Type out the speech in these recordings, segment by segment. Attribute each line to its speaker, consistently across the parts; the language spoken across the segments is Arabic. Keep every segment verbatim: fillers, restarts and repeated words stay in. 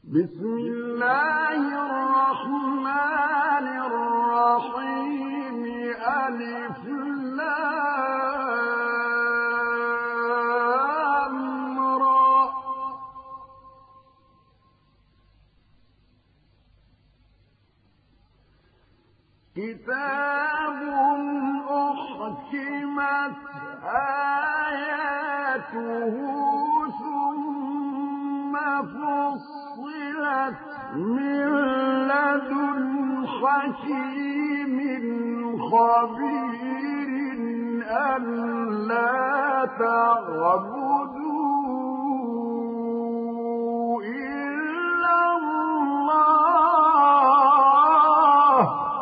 Speaker 1: بسم الله الرحمن الرحيم ألف لام را كتاب أحكمت آياته ثم فصلت من لدن حكيم خبير ألا تعبدوا إلا الله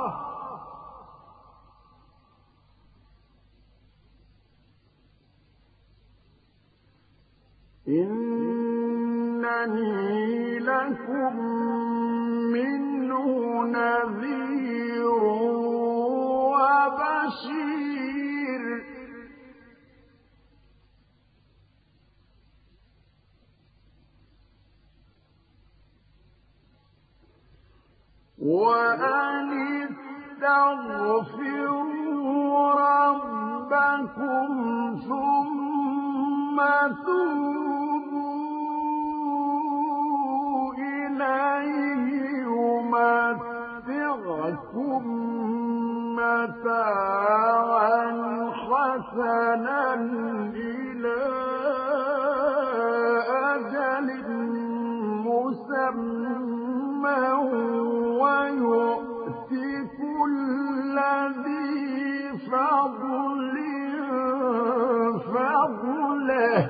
Speaker 1: إنني لكم منه نذير وبشير وأن استغفروا ربكم ثم توبوا إليه يمتعكم متاعا حسنا إلى أجل مسمى ويؤتي كل ذي فضل فضله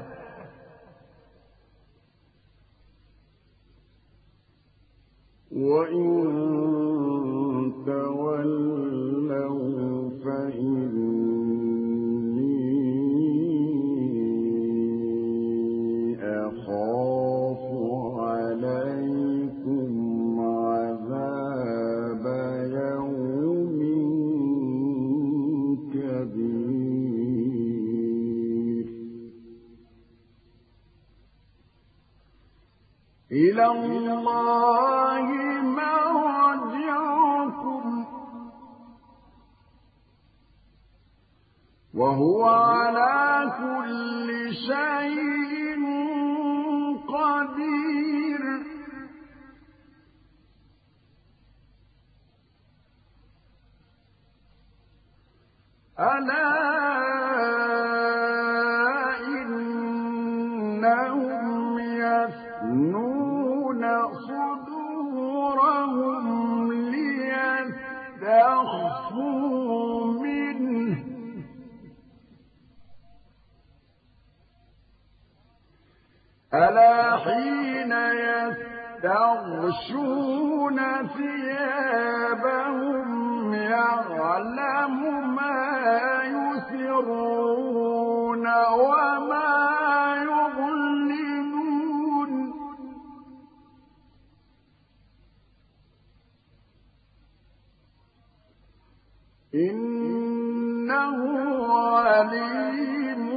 Speaker 1: وإن تولوا فإني أخاف عليكم عذاب يوم كبير إلى الله مرجعكم وهو على كل شيء قدير ألا إنهم يثنون صدورهم ليستخفوا منه ألا حين يستغشون ثيابهم يعلم ما يسرون وما يعلنون إنه عليم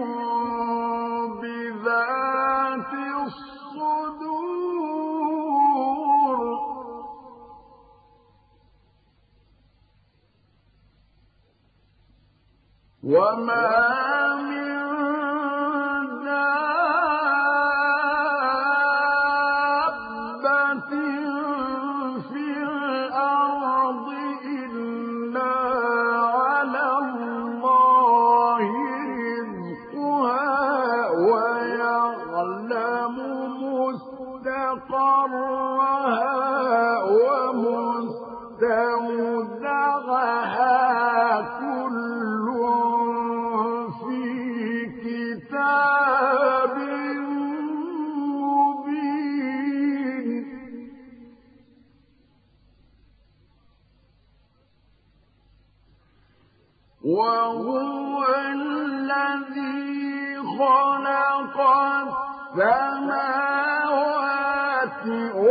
Speaker 1: بذات الصدور وما من دابة في الأرض إلا على الله رزقها ويعلم مستقرها ومستودعها كل في كتاب مبين وهو الذي خلق السماوات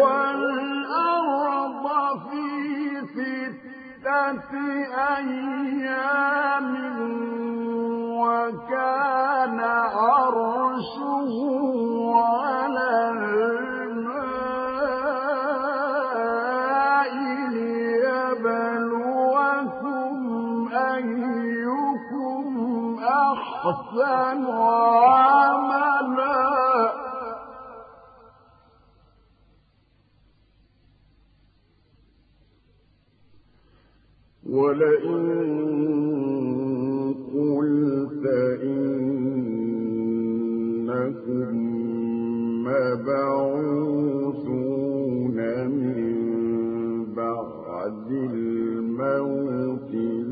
Speaker 1: والأرض في ستة أيام وكان عرشه على الماء أحسن عملا ولئن قلت إنكم مبعوثون من بعد الموت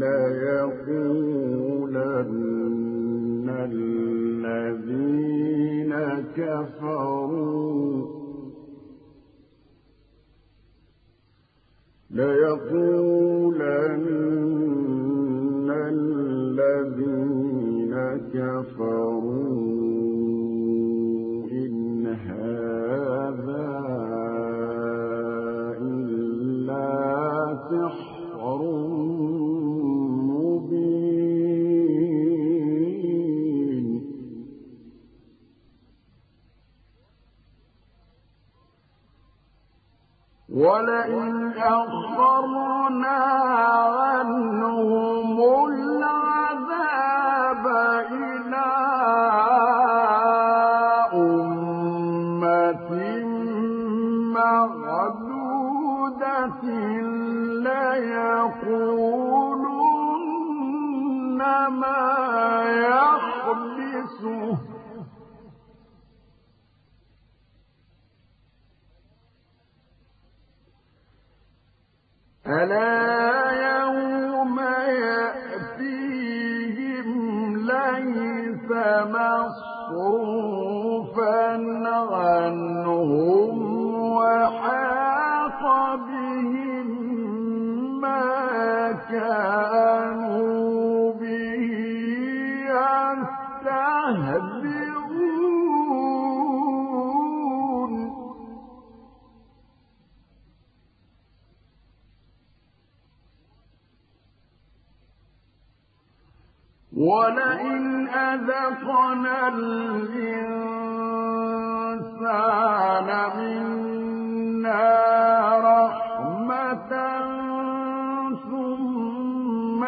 Speaker 1: ليقولن الذين كفروا ليقولن الذين كفروا إن هذا إلا سحر مبين ولئن أخرنا عنهم العذاب إلى أمة معدودة ليقولن ما يحبسه ألا يوم يأتيهم ليس مصروفا عنهم وحاق بهم ما كانوا به يستهزئون ولئن أذقنا الإنسان منا رحمة ثم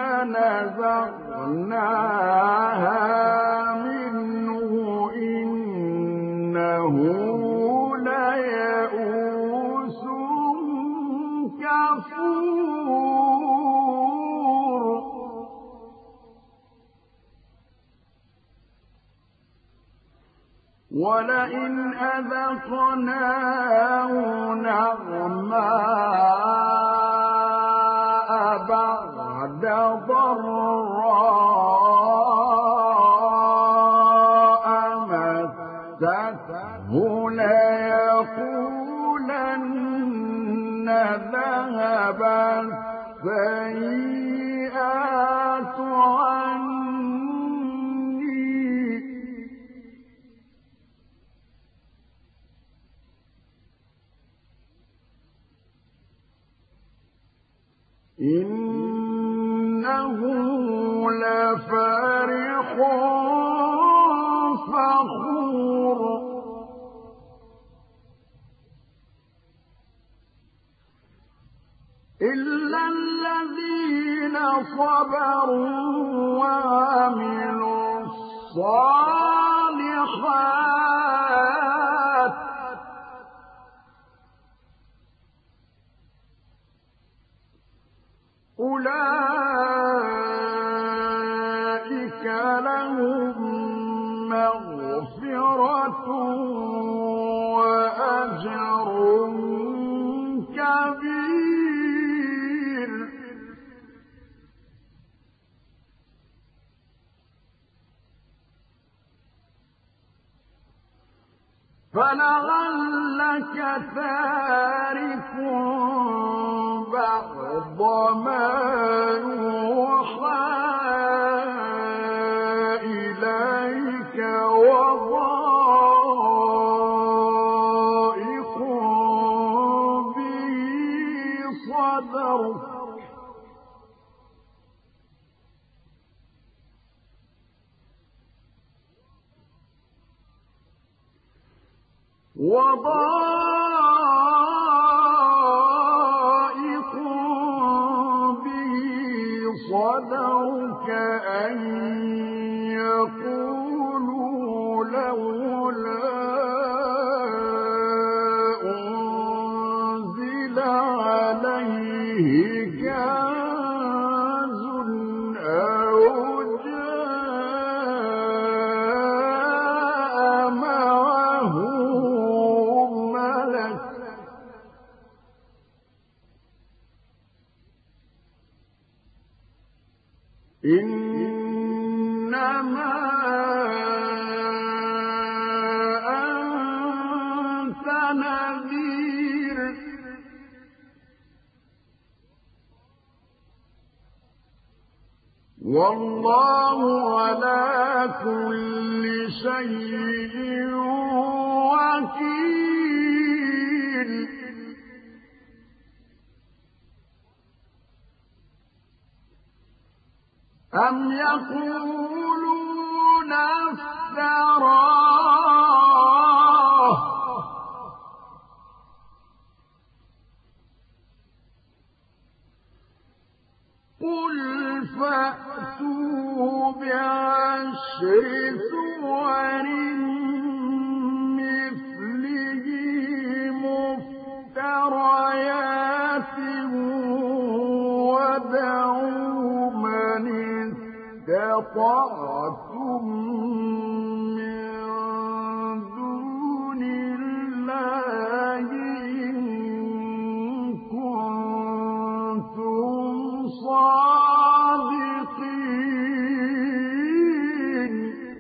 Speaker 1: نزعناها منه إنه ليئوس كفور ولئن أذقناه نعماء بعد ضراء مسته ليقولن ذهب السيئات عني إنه لفرح فخور إلا الذين صبروا وعملوا الصالحات أولئك لهم مغفرة وأجر كبير فلعلك تارك بعض ما يوحى إليك وضائق به صدرك وضائق به صدرك أن يقول كنز أو جاء معه ملك إنما أنت نذير والله على كل شيء وكيل أم يقولون افتراه قل فأتوا بعشر سور مثله مفتريات ودعوا من استطعتم من دون الله إن كنتم صادقين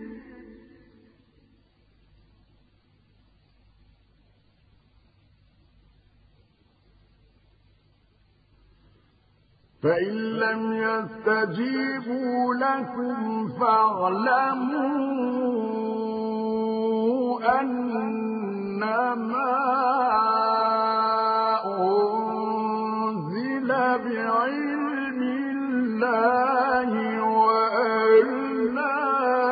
Speaker 1: فإن لم يستجيبوا لكم فاعلموا أنما أنزل بعلم الله وأن لا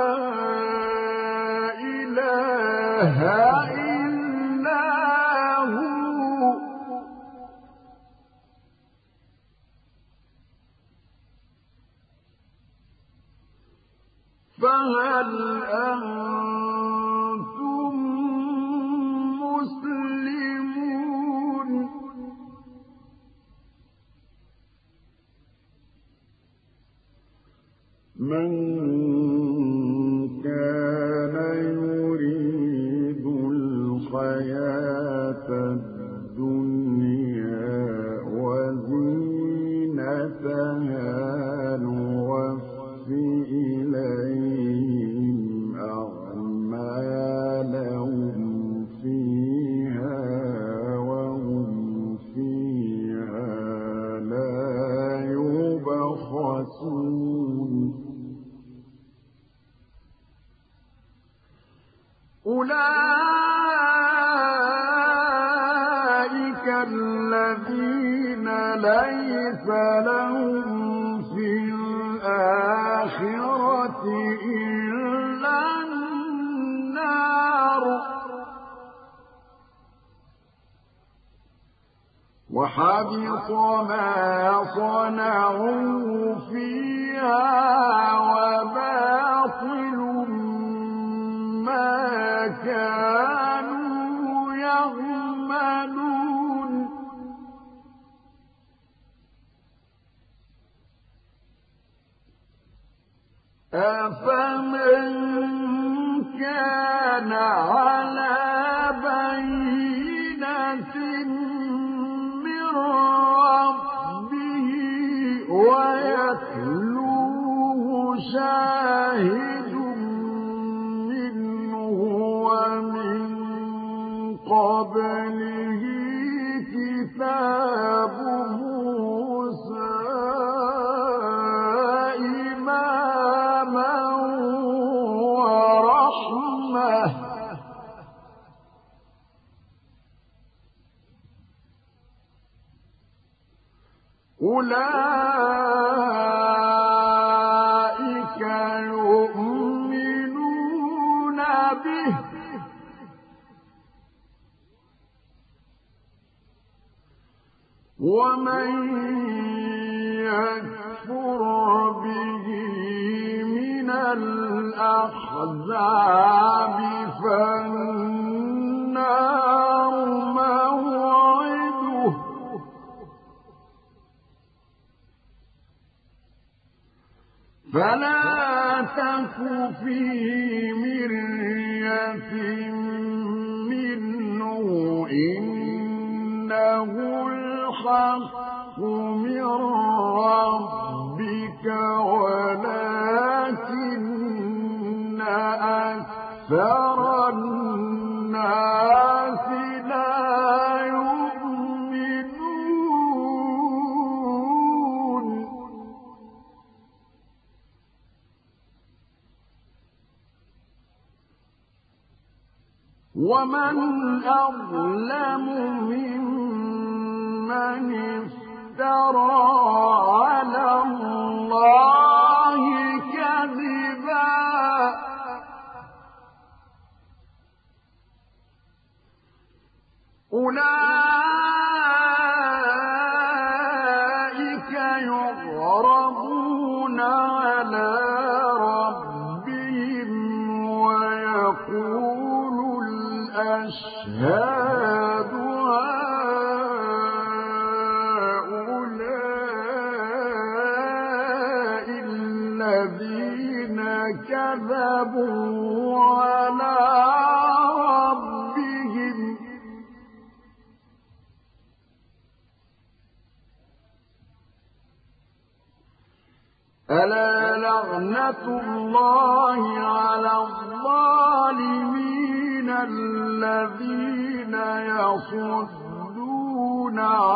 Speaker 1: إله إلا هو فهل أنتم مسلمون من كان يريد الحياة الدنيا وزينتها نوفي إليهم أعمالهم فيها وهم فيها لا يبخسون أولئك الذين ليس لهم في الآخرة إلا النار وحبط ما صنعوا فيها وباطل ما كانوا يعملون أفمن كان على بينة من ربه ويتلوه شاهد منه ومن قبله كتاب موسى إماما ورحمة أولئك يؤمنون به ومن يكفر به من الأحزاب فالنار موعده فلا تك في مرية منه إنه الحق من ربك ولكن أكثر الناس لا يؤمنون. ومن أظلم ممن افترى على الله كذبا أولئك يضربون على ربهم ويقول الأشهاد هؤلاء الذين كذبوا على ربهم ألا لعنة الله على الظالمين الذين يصدون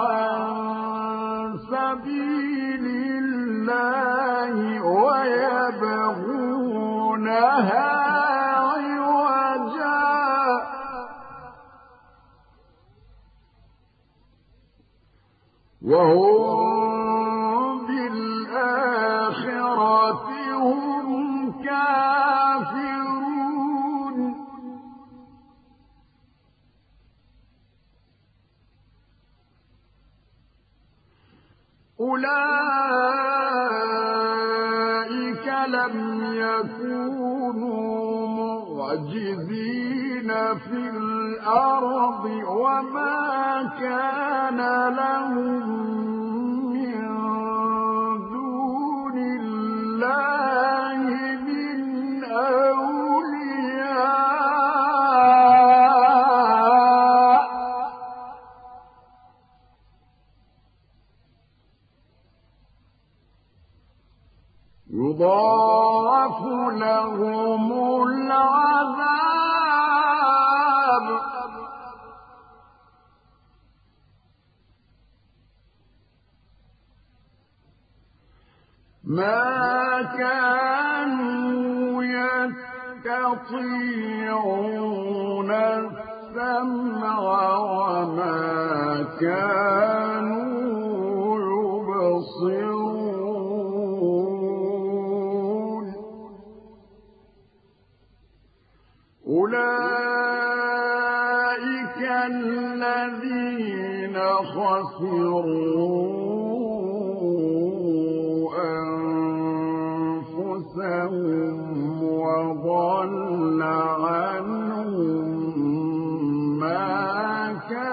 Speaker 1: عن سبيل الله ويبغونها عوجا وهم بالآخرة هم كافرون. أولئك لم يكونوا معجزين في الأرض وما كان لهم من دون الله من أولياء يضاعف لهم العذاب ما كانوا يستطيعون السمع وما كانوا يبصرون. أولئك الذين خسروا وضل عنهم ما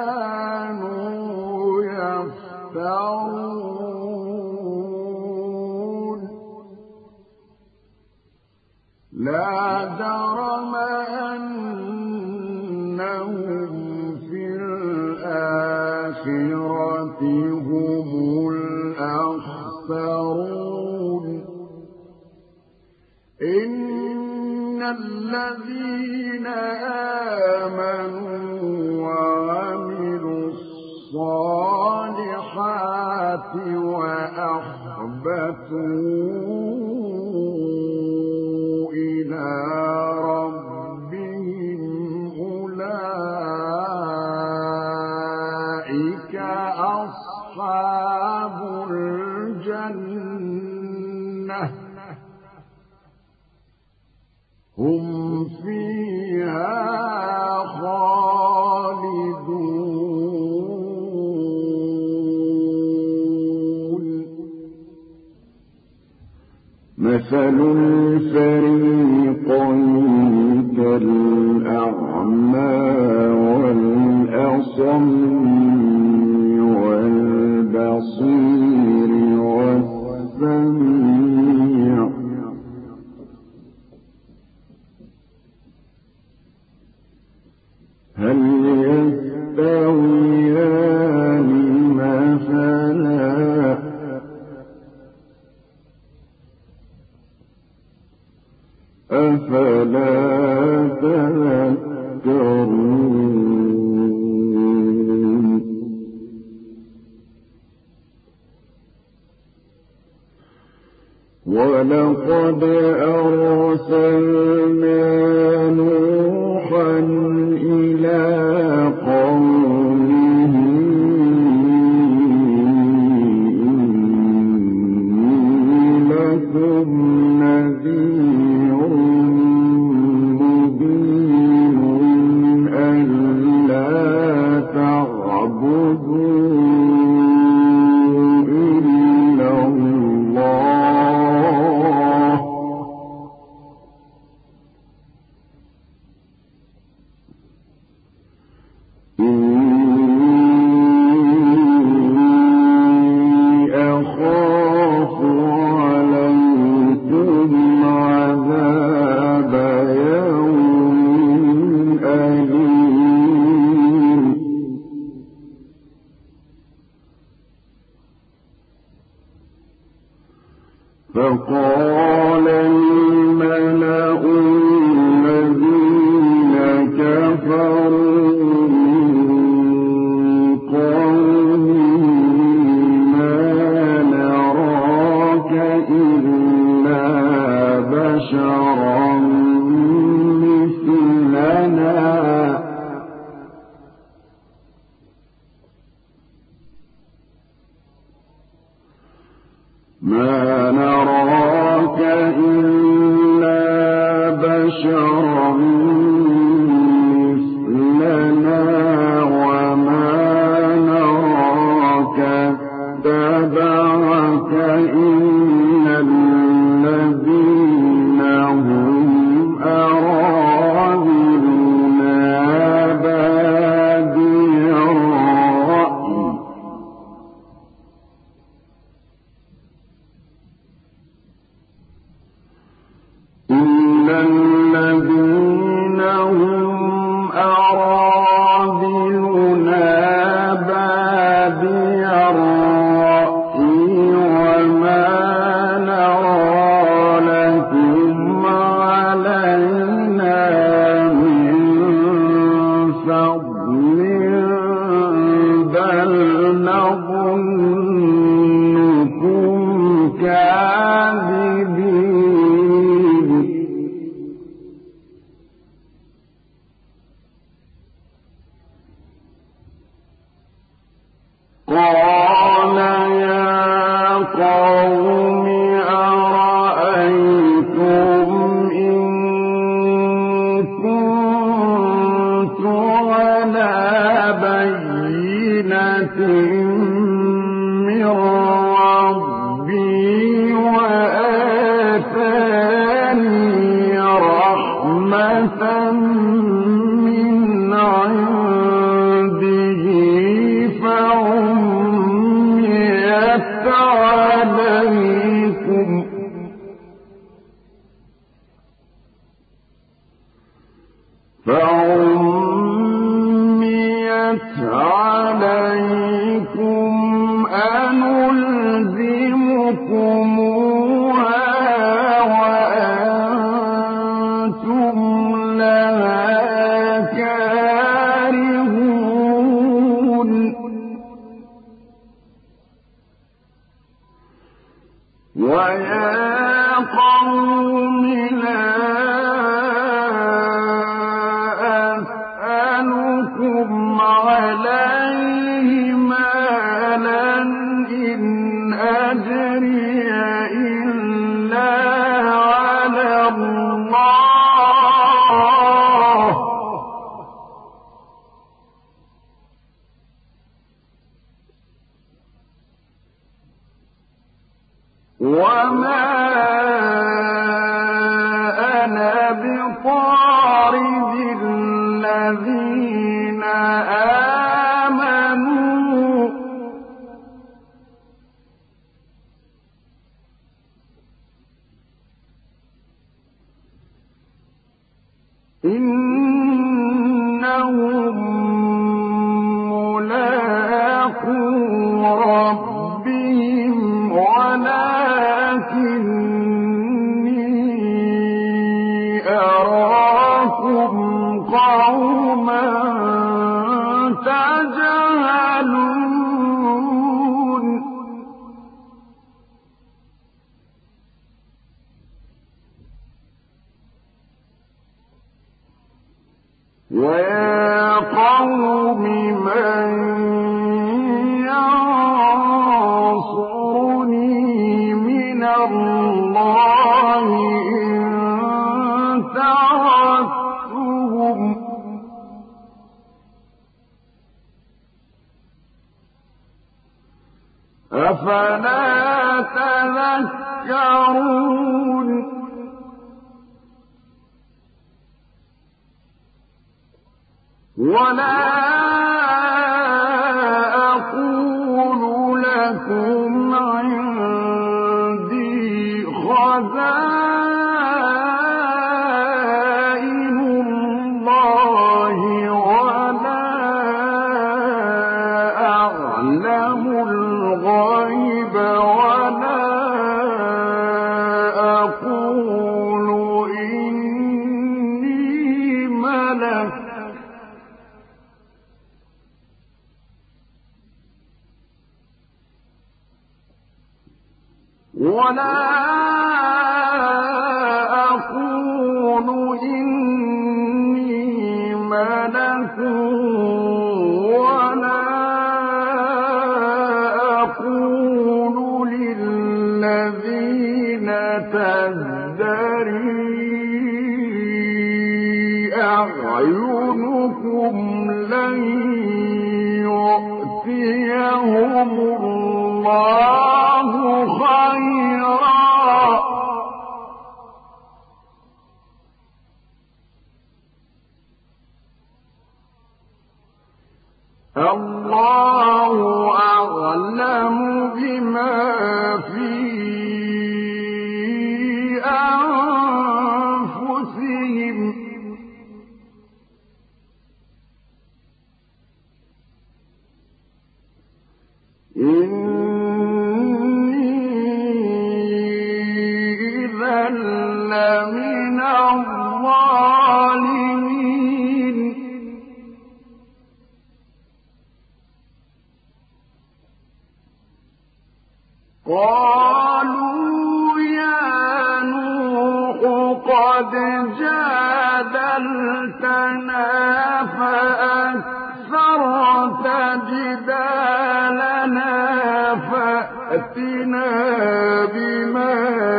Speaker 1: كانوا يفترون. لا جرم أنهم في الآخرة هم الأخسرون. إن الذين آمنوا وعملوا الصالحات وأخبتوا إلى ربهم أولئك أصحاب الجنة هم فيها خالدون. مثل الفريقين كالأعمى والأصم والبصير والسميع ولقد أرسلنا نوحا إلى قومه إني لكم نذير مبين ألا تعبدوا فقال الملأ الذين كفروا من قومه ما نراك إلا بشرا مثلنا ما نراك إلا بشرا مثلنا وما نراك اتبعك إلا الذين هم أراذلنا بادي الرأي إلا الذين هم أراذلنا بادي الرأي وما نرى لكم علينا من فضل بل نظنكم كاذبين. قال يا قوم أرأيتم إن كنت على بينة من ربي وآتاني رحمة من عنده فعميت عليكم فعميت عليكم أنلزمكموها وأنتم لها كارهون. ويا قوم لا أسألكم عليه مالا إن أجري إلا على الله وما أنا بطارد الذين آمنوا إنهم ملاقو ربهم ولكني أراكم قوما تجهلون. أفلا تذكرون ولا أقول لكم عندي خزائن الله ولا أعلم الغيب ولا أقول إني ملك ولا أقول إني ملك ولا أقول للذين تزدري أعينكم لن يؤتيهم الله خيرا الله أعلم بما في أنفسهم لمن الظالمين قالوا يا نوح قد جادلتنا فأكثرت جدالنا فأتنا بما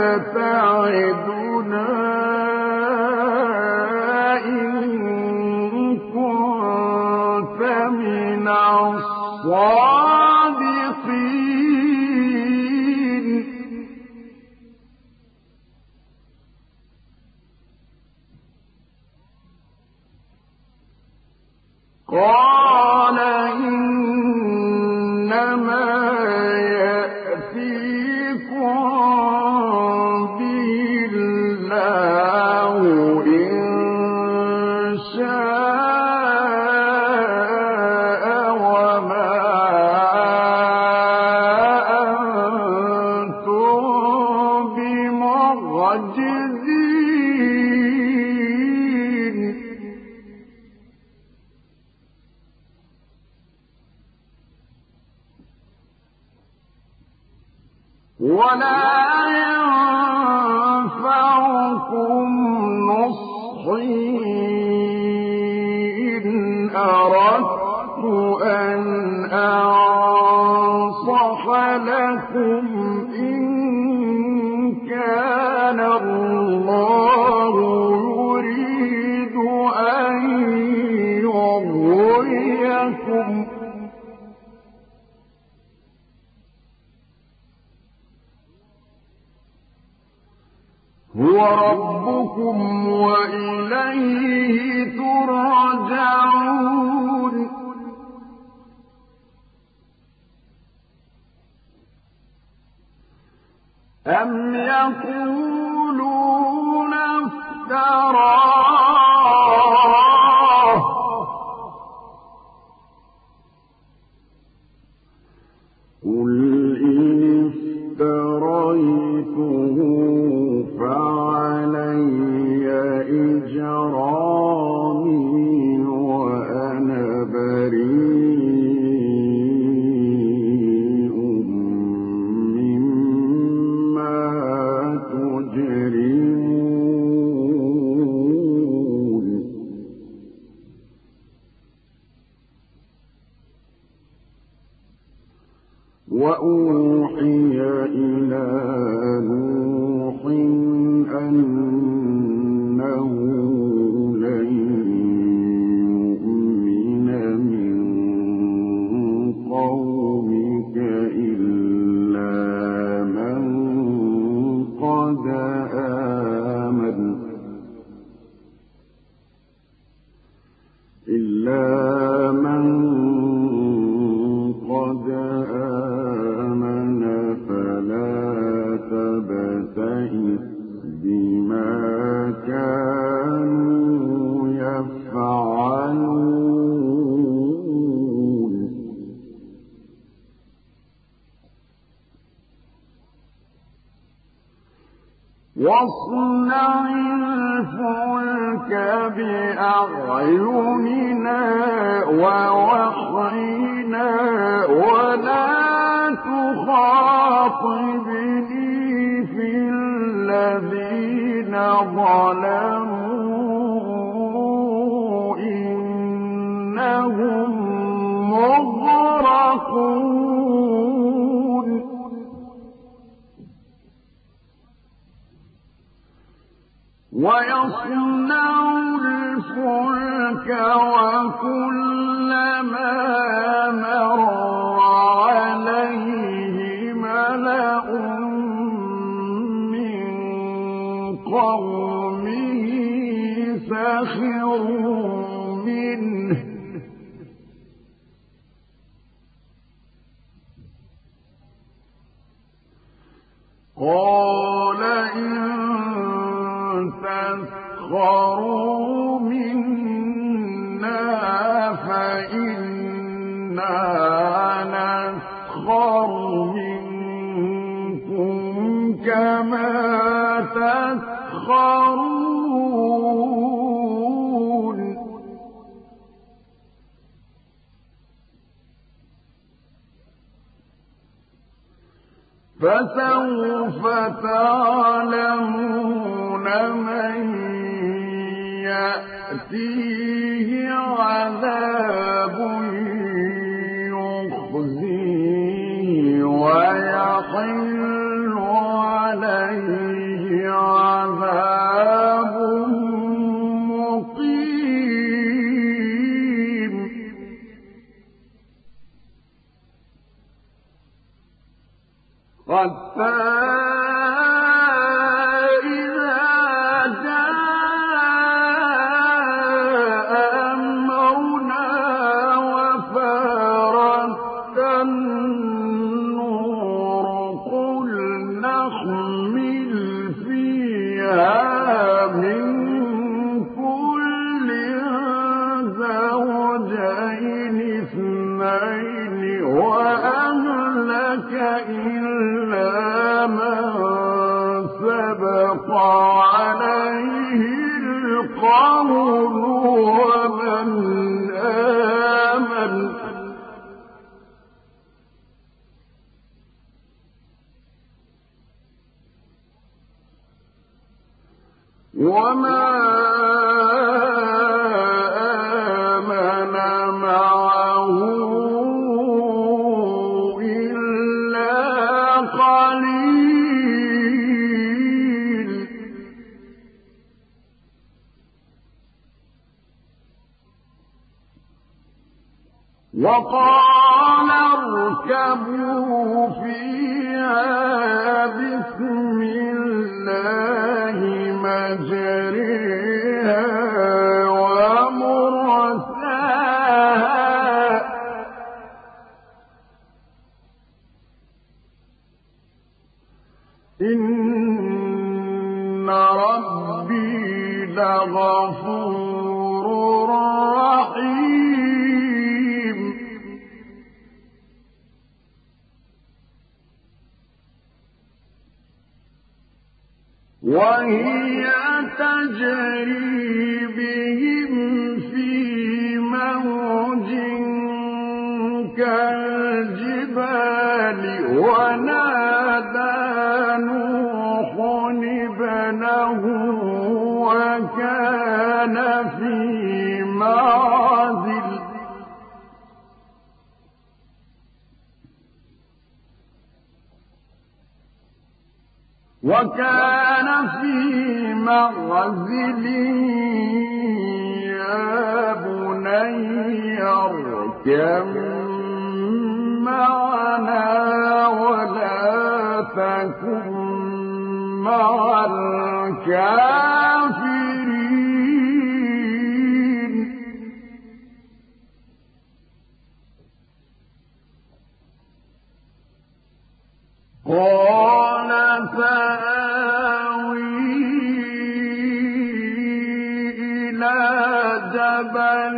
Speaker 1: تعدنا إن كنت من الصادقين قال إنما يأتيكم به الله إن شاء وما أنتم بمعجزين ولا ينفعكم نصحي إن أردت أن أنصح لكم إن كان الله يريد أن يغويكم هو ربكم وإليه ترجعون أم يقولون افتراه قل إن افتريته فعلي إجرامي وأنا بريء مما تجرمون وأوحي إلى نوح أنه لن يؤمن من قومك إلا واصنع الفلك بأعيننا ووحينا ولا تخاطبني في الذين ظلموا إنهم مغرقون ويصنع الفلك وكلما مر عليه ملأ من قومه سخروا منه قال إن تسخروا منا فإنا نسخر منكم كما تسخرون فسوف تعلمون من يأتيه عذاب يخزيه ويحل عليه عذاب مقيم حتى إلا من سبق عليه القول ومن آمن وما آمن معه وقال اركبوا فيها بسم الله مجريها ومرساها إن ربي لغفور رحيم وهي تجري بهم في موج كالجبال ونادى نوح ابنه وكان في معزل وكان في معزل يا بني اركب معنا ولا تكن مع الكافرين قال سآوي إلى جبل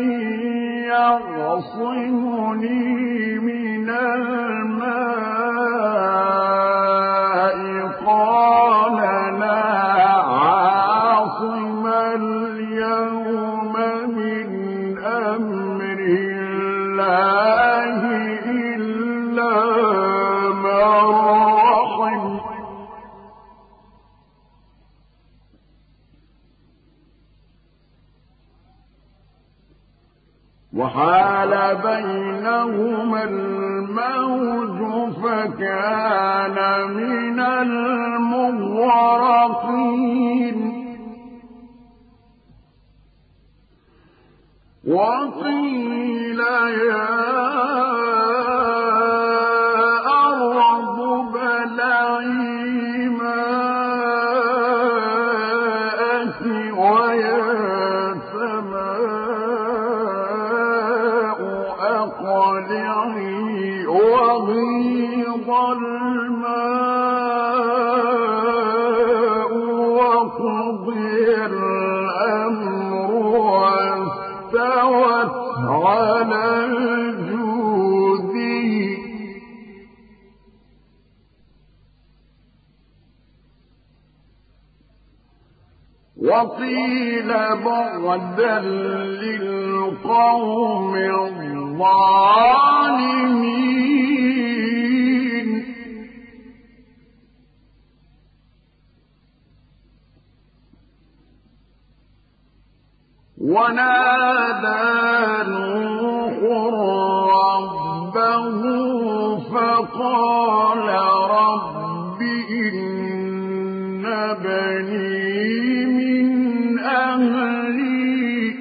Speaker 1: يعصمني من الماء قال لا بينهما الموج فكان من المغرقين وقيل يا أرض ابلعي ماءك ويا سماء أقلعي وغيض الماء وقضي الأمر واستوت على الجودي وقيل بعدا للقوم الظالمين ونادى نوح ربه فقال رب إن بني من أهلي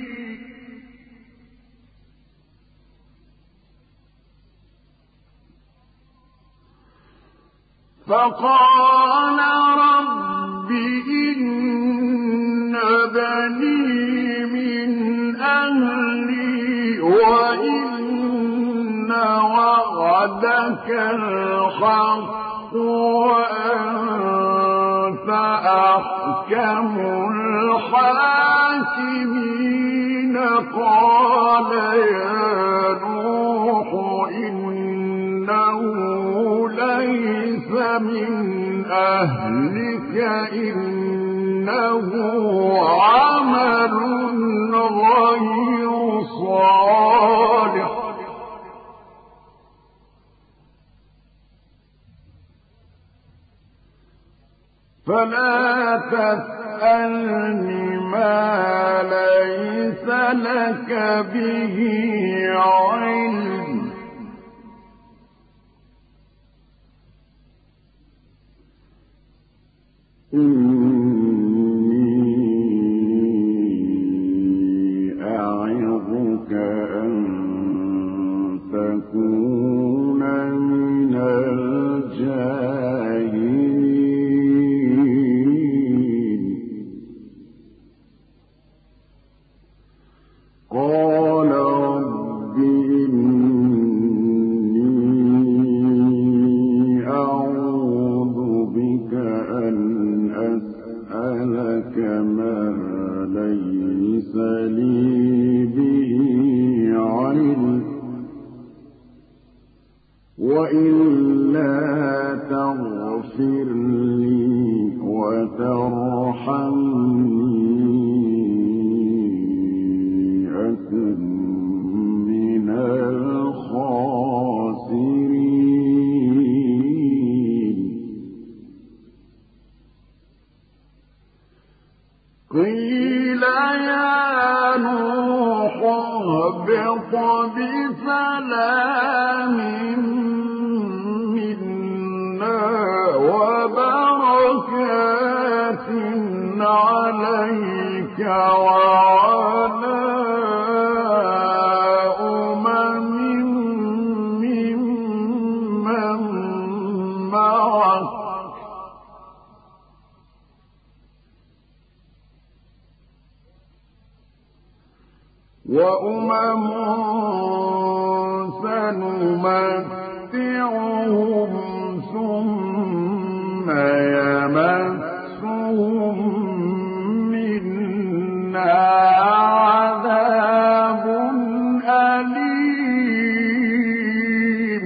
Speaker 1: فقال رب إن بني من أهلي وإن وعدك الحق وأنت أحكم الحاكمين قال يا نوح إنه ليس من أهلك إنه عمل غير صالح فلا تسألني ما ليس لك به علم إني أعظك أن تكون من الجاهلين قال رب إني أعوذ بك أن أسألك ما ليس لي به علم وإلا تغفر لي وترحمني أكن من الخاسرين قيل يا نوح اهبط بسلام منا وبركات عليك وعلى أمم ممن معك وأمم سنمتعهم ثم يمسهم منا عذاب أليم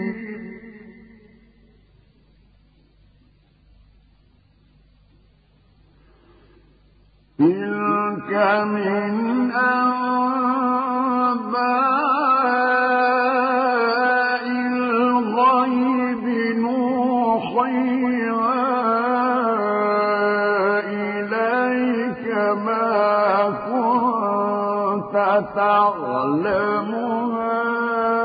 Speaker 1: تلك من أنباء الغيب نوحيها إليك ما كنت تعلمها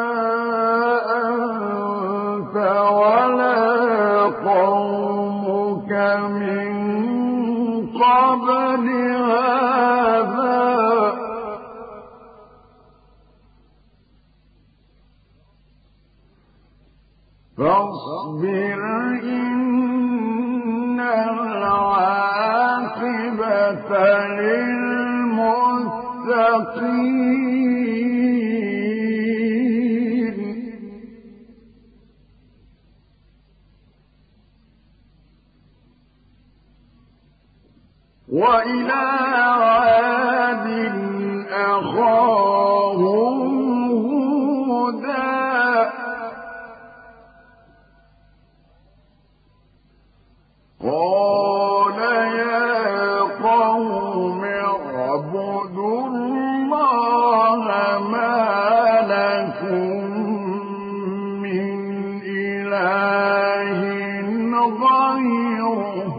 Speaker 1: ولا قومك من قبل هذا فاصبر إن العاقبة للمتقين وإلى عاد أخاهم هودا قال يا قوم اعبدوا الله ما لكم من إله غيره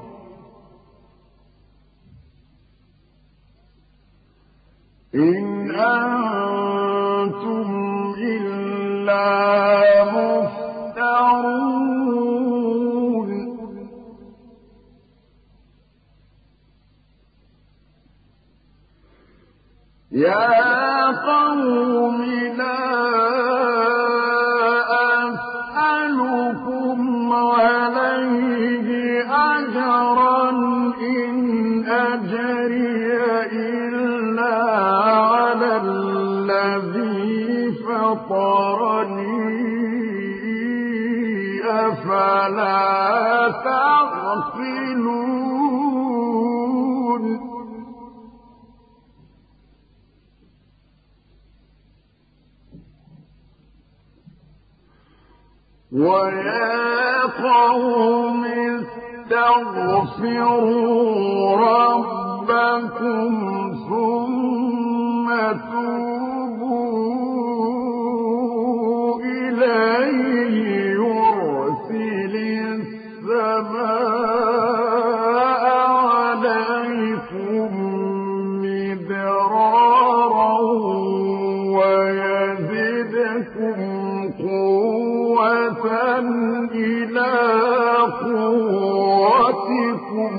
Speaker 1: إن أنتم إلا مفترون يا قوم لا أسألكم عليه أجرا إن أجري إلا على الذي فطرني أفلا تعقلون ويا قوم استغفروا ربكم ثم توبوا إليه يرسل السماء عليكم مدرارا ويزدكم قوة إلى قوتكم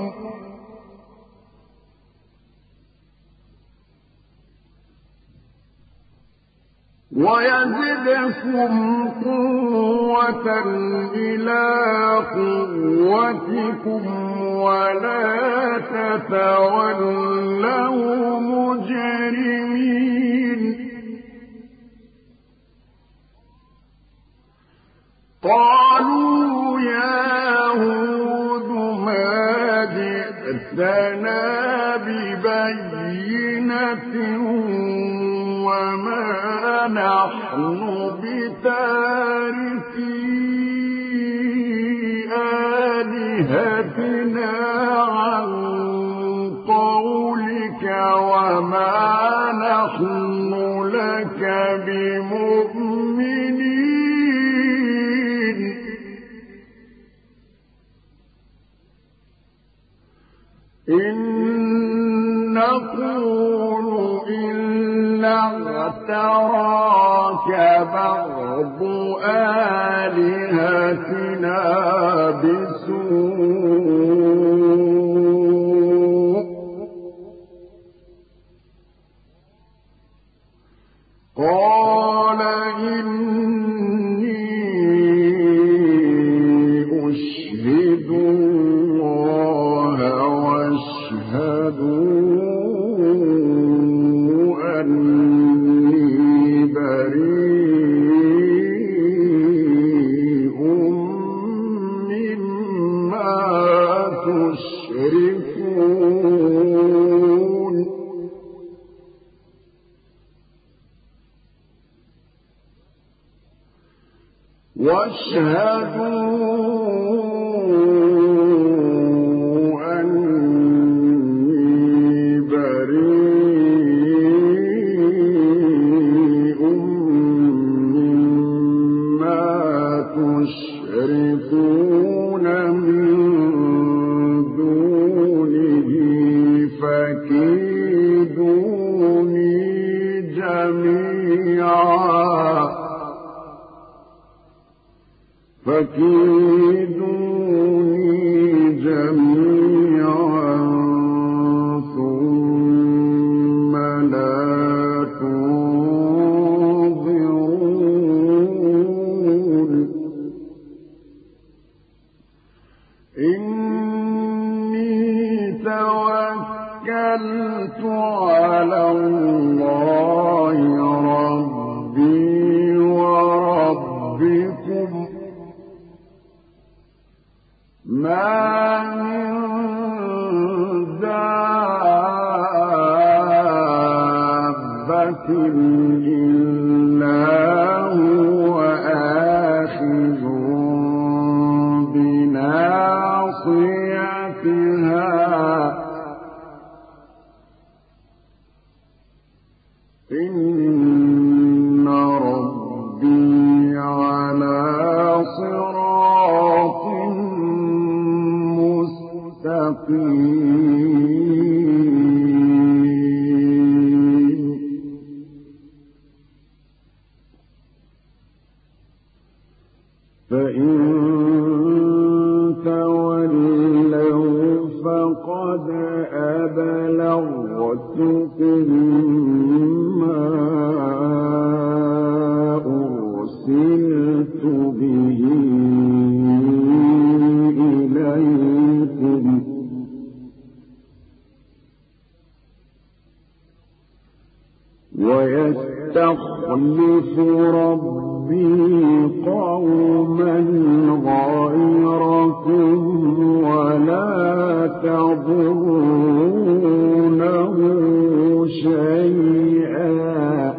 Speaker 1: ويزدكم قوة إلى قوتكم ولا تتولوا مجرمين قالوا يا هود ما جئتنا ببينة وما نحن بتاركي آلهتنا عن قولك وما نحن لك بمؤمنين إن نقول إلا اعتراك بعض آلهتنا بسوء قال إني أشهد الله واشهدوا أني بريء مما تشركون واشهدوا فكيدوني جميعا ثم لا تنظرون إني توكلت على الله ربي وربكم ما من دابة إلا هو آخذ بناصيتها إن ربي على صراط مستقيم فإن تولوا فقد أبلغتكم ما أرسلت به إليكم ويستخلف ربي قوما غيركم ولا تضرونه شيئا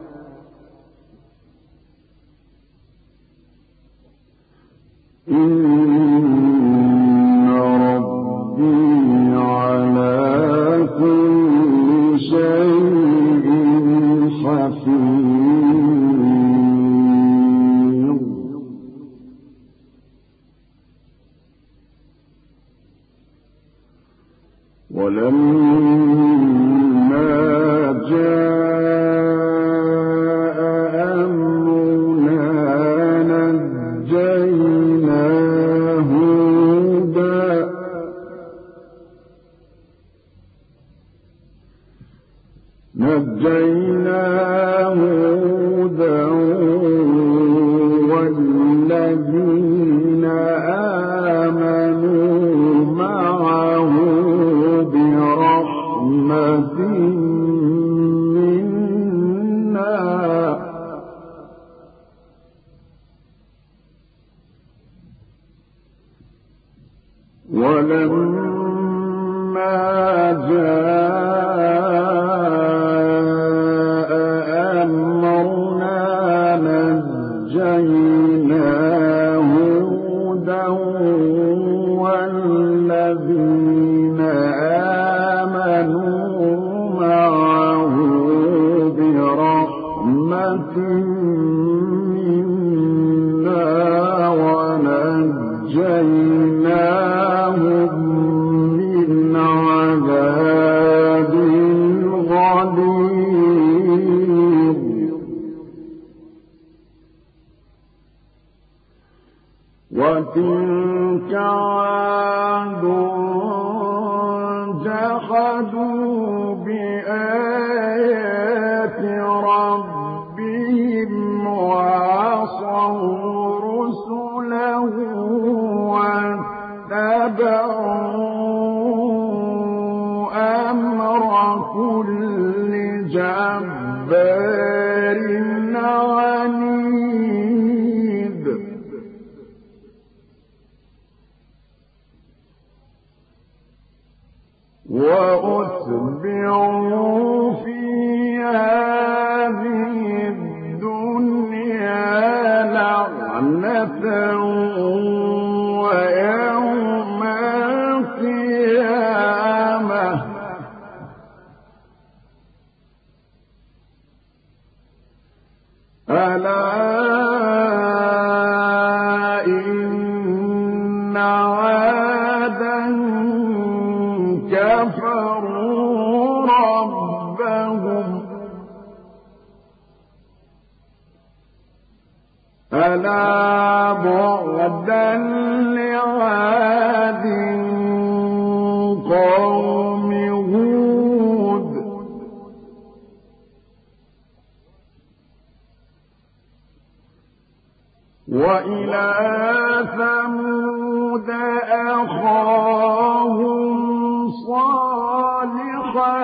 Speaker 1: إن ربي على كل شيء حفيظ ولما جاء أمرنا نجينا هودا نجينا هودا والذين آمنوا معه برحمة منا ولما جاء أمرنا نجينا هودا والذين آمنوا معه برحمة منا ونجيناهم من عذاب غليظ وتلك عاد جحدوا بآيات ربهم وعصوا رسله واتبعوا أمر كل جبار عنيد وأتبعوا في هذه الدنيا لعنة ويوم القيامة ألا إن عادا كفروا ربهم ألا بعدا لعاد قوم هود وإلى ثمود أخاهم صالحا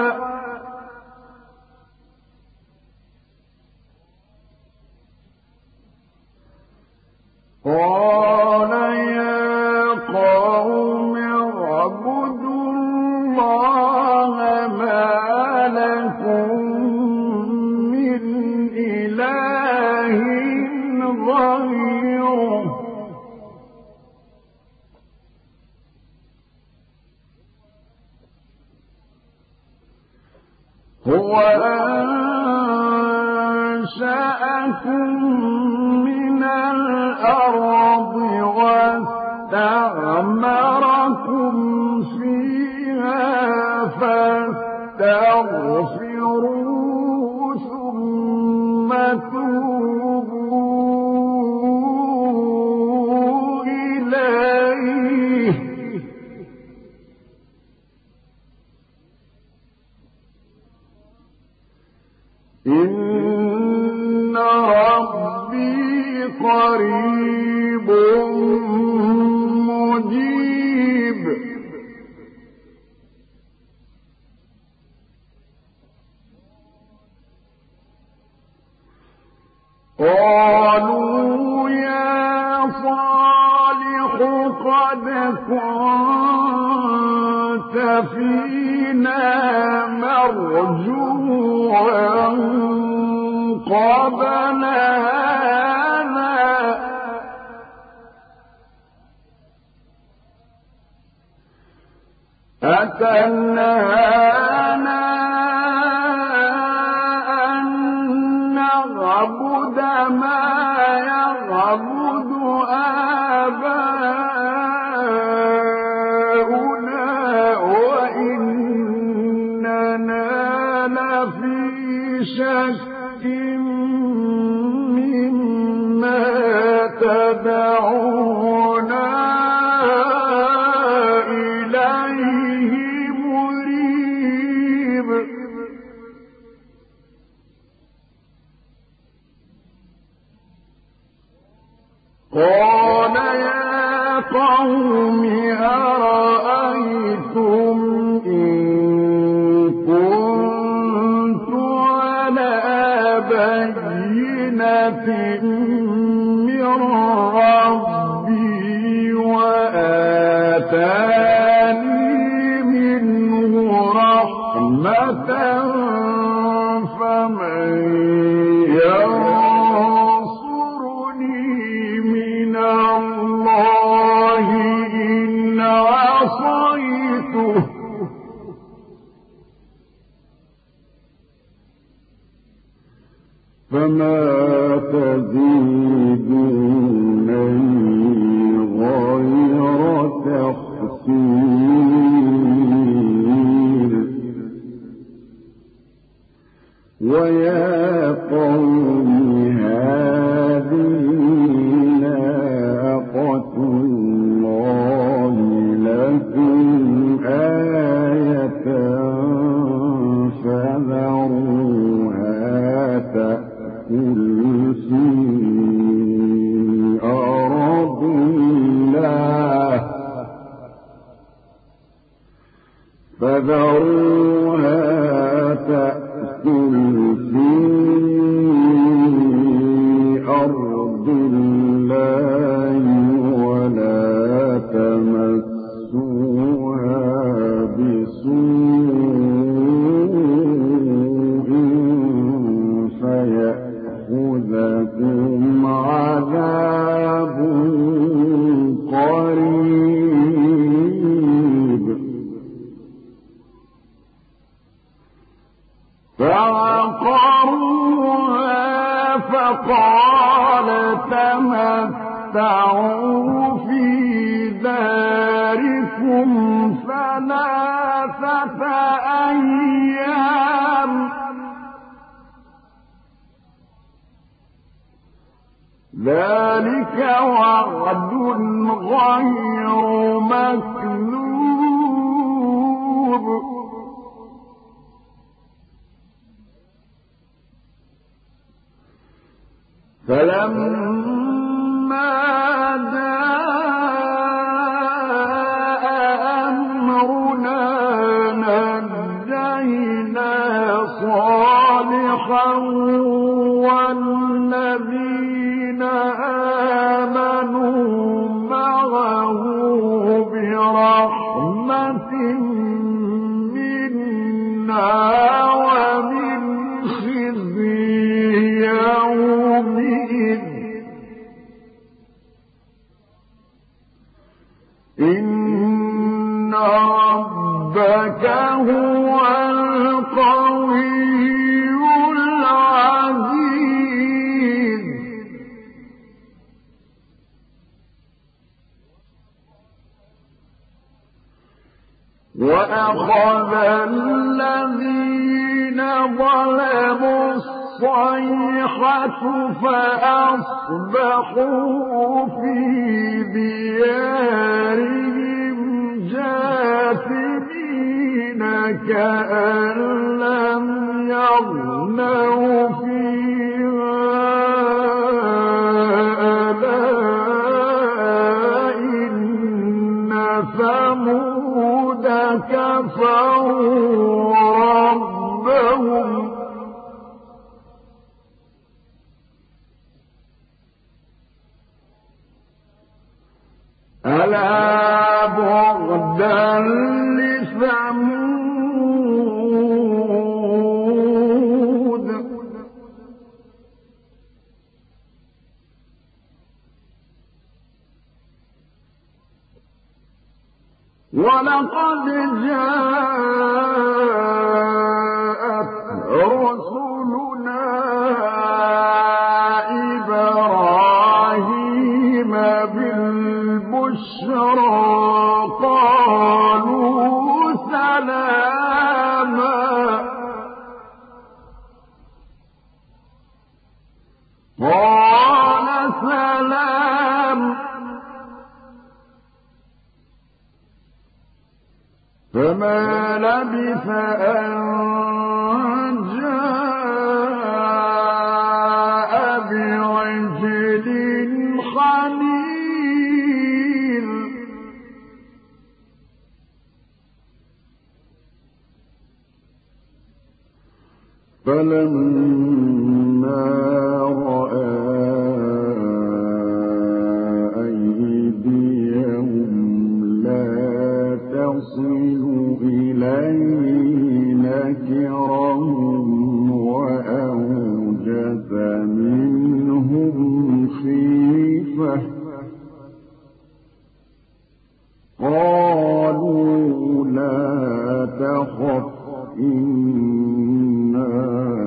Speaker 1: قال يا قوم اعبدوا الله ما لكم من إله غيره هو أنشأكم من الأرض واستعمركم فيها فاستغفروه ثم توبوا إليه إن ربي قريب مجيب قالوا يا صالح قد كنت فينا مرجوعا قبل هذا أتنهانا أن نعبد ما يعبد آباؤنا وإننا لفي شك مما تدعونا إليه مريب قال يا قوم أرأيتم إن كنت على بينة من ربي وآتاني منه رحمة فمن ينصرني من الله إن عصيته فما تزيدونني غير تخسير ويا قوم هذه ناقة الله لكم آية فذروها تأكل في أرض الله فذروها تأكل في أرض الله ولا تمسوها بسوء فيأخذكم عذاب قريب فعقروها فقال تمتعوا في داركم ثلاثة أيام ذلك وعد غير مكذوب فلما جاء أمرنا نجينا صالحا والذين آمنوا معه برحمة منا ومن خزي يومئذ إن ربك هو القوي العزيز وأخذ الذين ظلموا الصيحة فأصبحوا في ديارهم جاثمين كأن لم يغنوا فيها ألا إن ثمود كفروا ربهم ألا بعدا لثمود ولقد جاءت رسلنا إبراهيم بالبشرى قالوا سلاما قال سلام فما لبث أن جاء بعجل حنين فلما رأى أيديهم لا تصل إليه نكرهم وأوجس منهم خيفة قالوا لا تخف إنا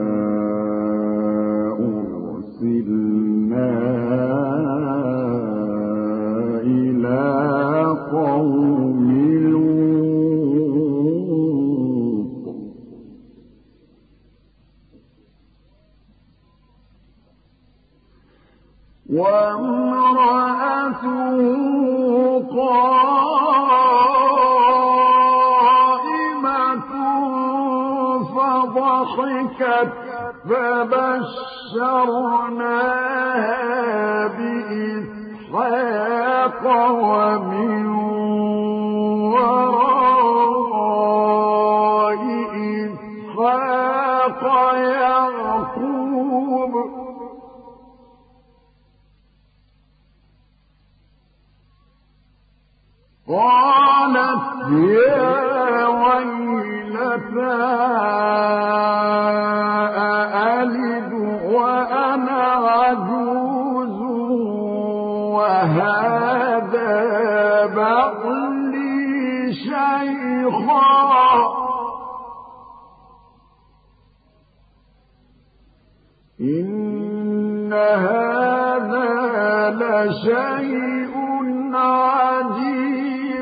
Speaker 1: أرسلنا إلى قوم لوط وامرأته قائمة فضحكت فبشرناها بإسحاق ومن وراء إسحاق يعقوب قالت يا ويلتى أألد وأنا عجوز وهذا بعلي شيخا إن هذا لشيء عجيب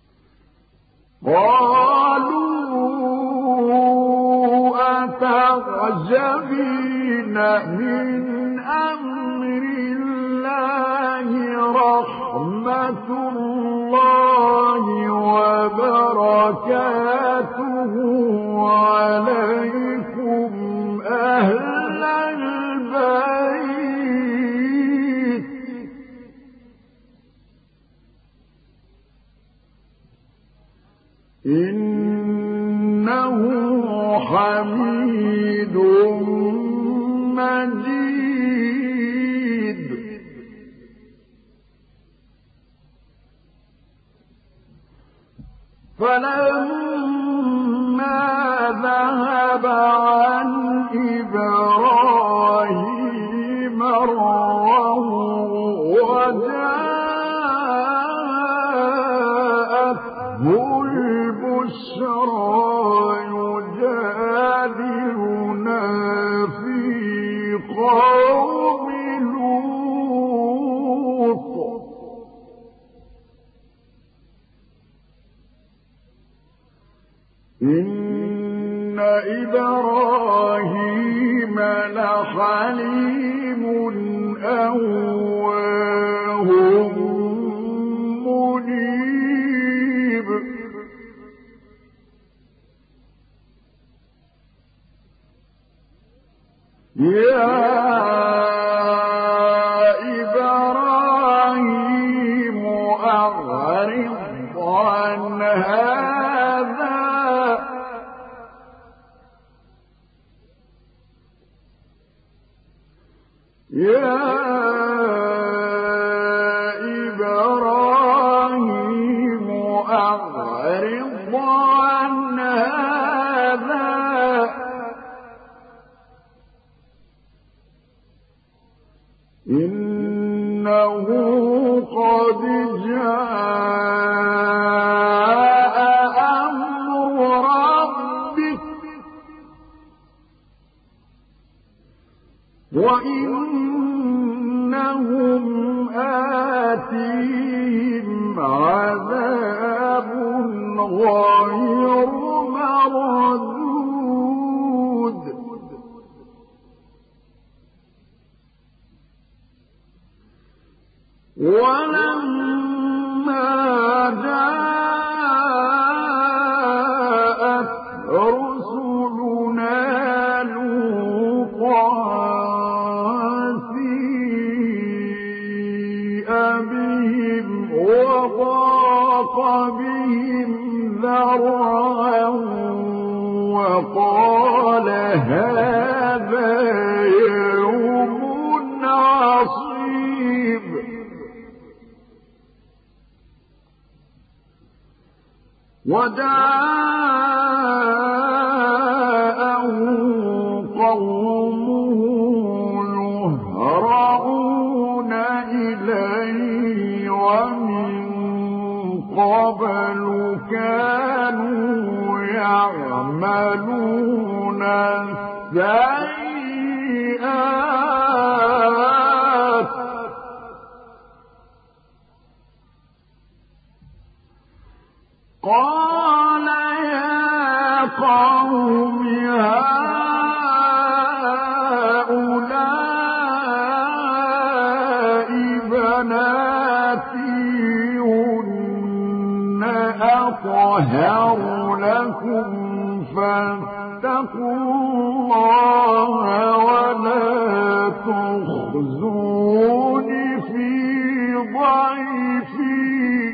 Speaker 1: قالوا أتغفر المعجبين من أمر الله رحمة الله وبركاته عليكم أهل البيت إنه حميد مجيد. فلما ذهب عن إبراهيم الروع وجاءته البشرى يجادلنا في قوم لوط إن إبراهيم لحليم أواه منيب. يا إبراهيم أعرض عن هذا يا إبراهيم أعرض عن هذا إنه قد جاء أمر ربك وإنهم آتيهم عذاب غير مردود. ولما جاءت رسلنا لوطا سيء بهم وضاق بهم ذرعا وقال هذا يوم عصيب. وجاءه قومه يهرعون إليه ومن قبل كانوا يعملون السيئات قال يا قوم هؤلاء بناتي هن أطهر لكم فاتقوا الله ولا تخزون في ضيفي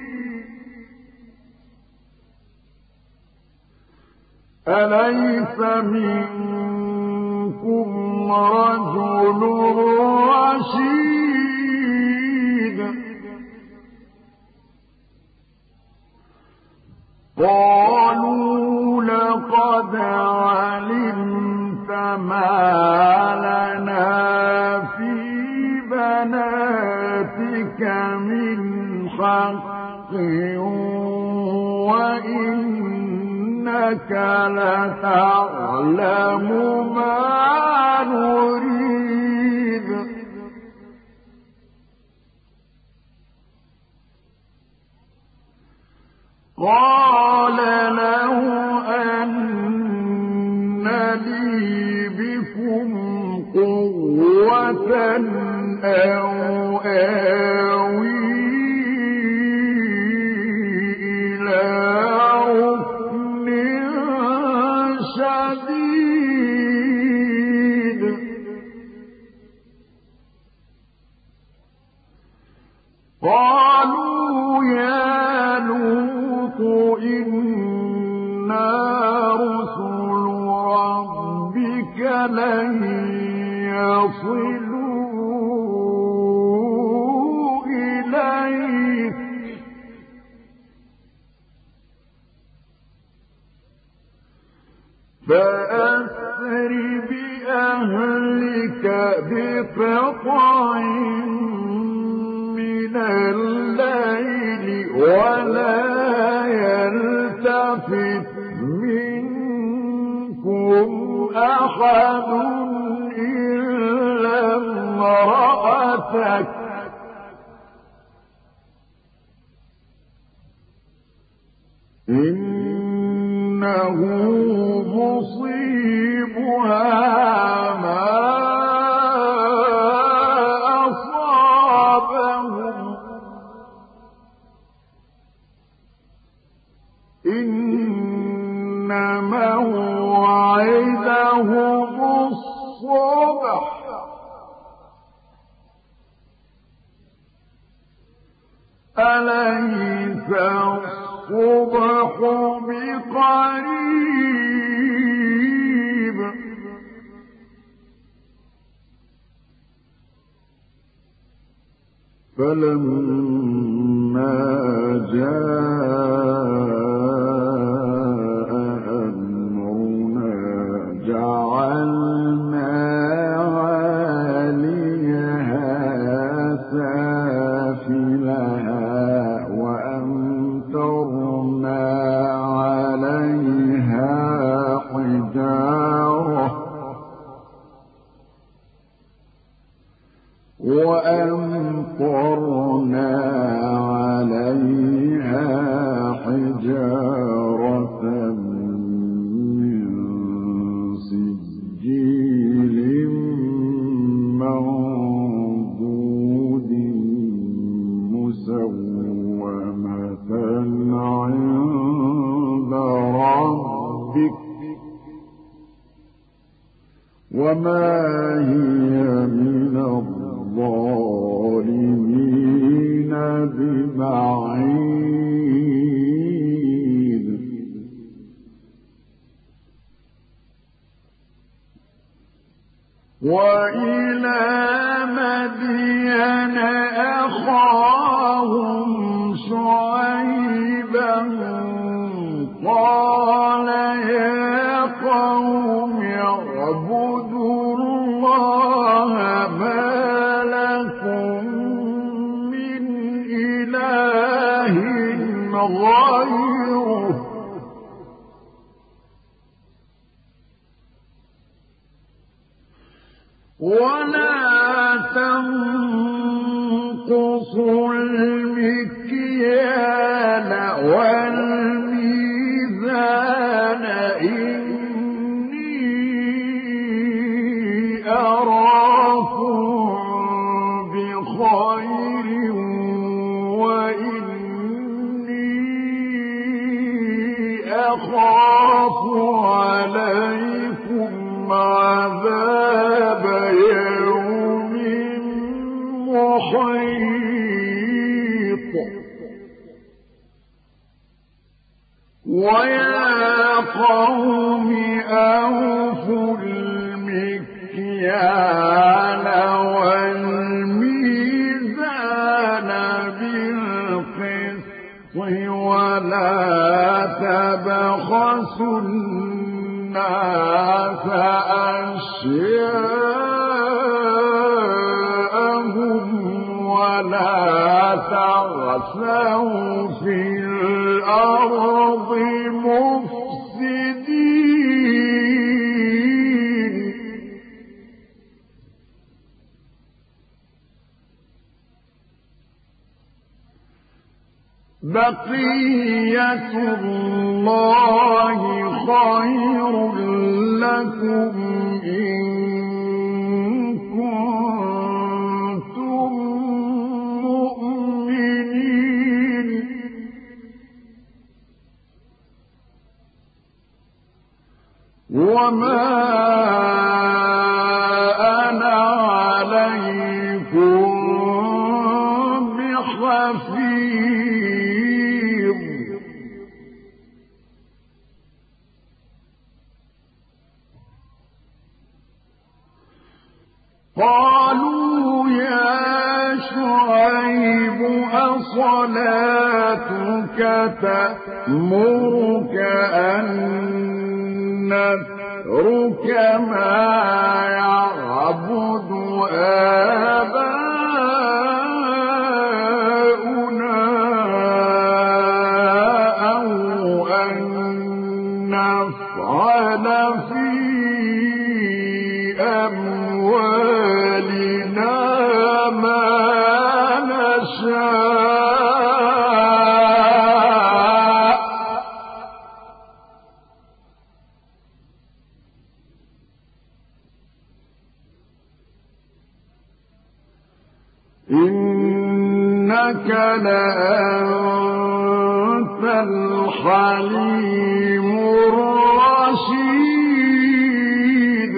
Speaker 1: أليس منكم رجل رشيد. قالوا لقد علمت ما لنا في بناتك من حق وإنك لتعلم ما نريد. قال له أن لي بكم أو آوي إلى ركن شديد قالوا يا لوط إنا رسل ربك لن يصلوا إليك فأسر بأهلك بقطع من الليل ولا يلتفت منكم أحد إلا امرأتك إنه مصيبها ما أصابهم إن موعدهم الصبح أليس الصبح بقريب فلما جاء أمرنا جعلنا عاليها سافلها وأمطرنا عليها حجارة وأمطرنا عليها حجارة من سجيل منضود مسومة عند ربك وما هي من الظالمين ببعيد وإلى مدين أخاهم شعيبا قال يا قوم اعبدوا الله ما لكم من إله غيره ولا تنقصوا المكيال والميزان إني أراكم بخير وإني أخاف عليكم عذاب يوم محيط ويا قوم أوفوا المكيال والميزان بالقسط ولا تبخسوا الناس أشياءهم ولا تعثوا في الأرض مفسدين بقية الله خير لكم إن كنتم وما أنا عليكم بحفيظ قالوا يا شعيب أصلاتك تأمرك أن نترك ما يعبد آباؤنا أو أن نفعل في أموالنا ما نشاء إنك لأنت الحليم الرشيد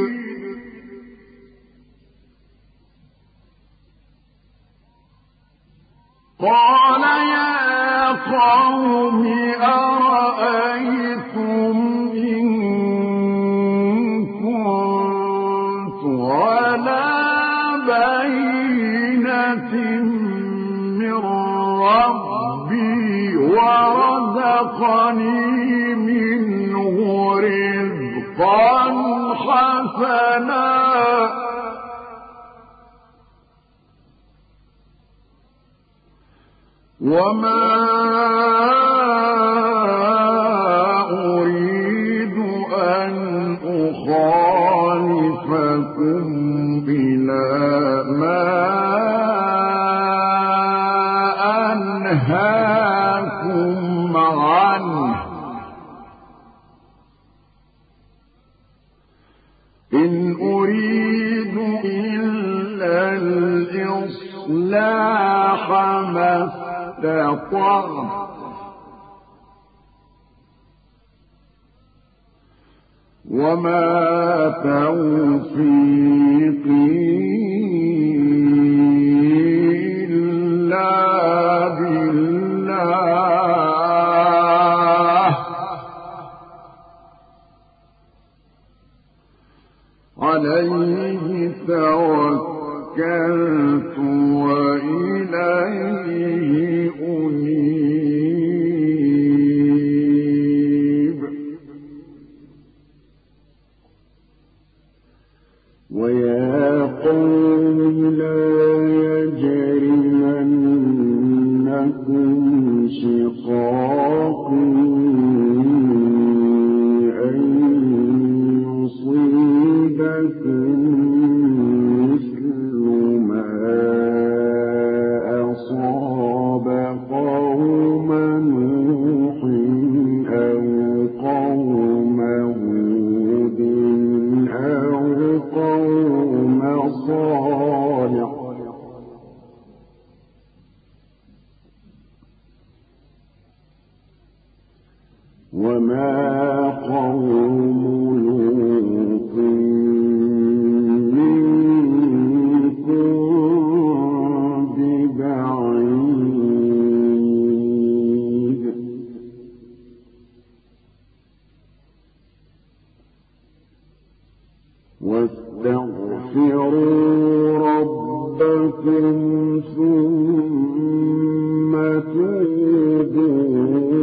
Speaker 1: قال يا قوم أرأيتم إن كنت على بينة من ربي ورزقني منه رزقا حسنا وما أريد أن أخالفكم إلى ما أنهاكم عنه إن أريد إلا الإصلاح ما استطعت وما توفيقي إلا بالله عليه توكلت وإليه أنيب ويا قوم لا يجرمنكم شقاقي أن يصيبكم وما قوم لوط منكم ببعيد واستغفروا ربكم ثم توبوا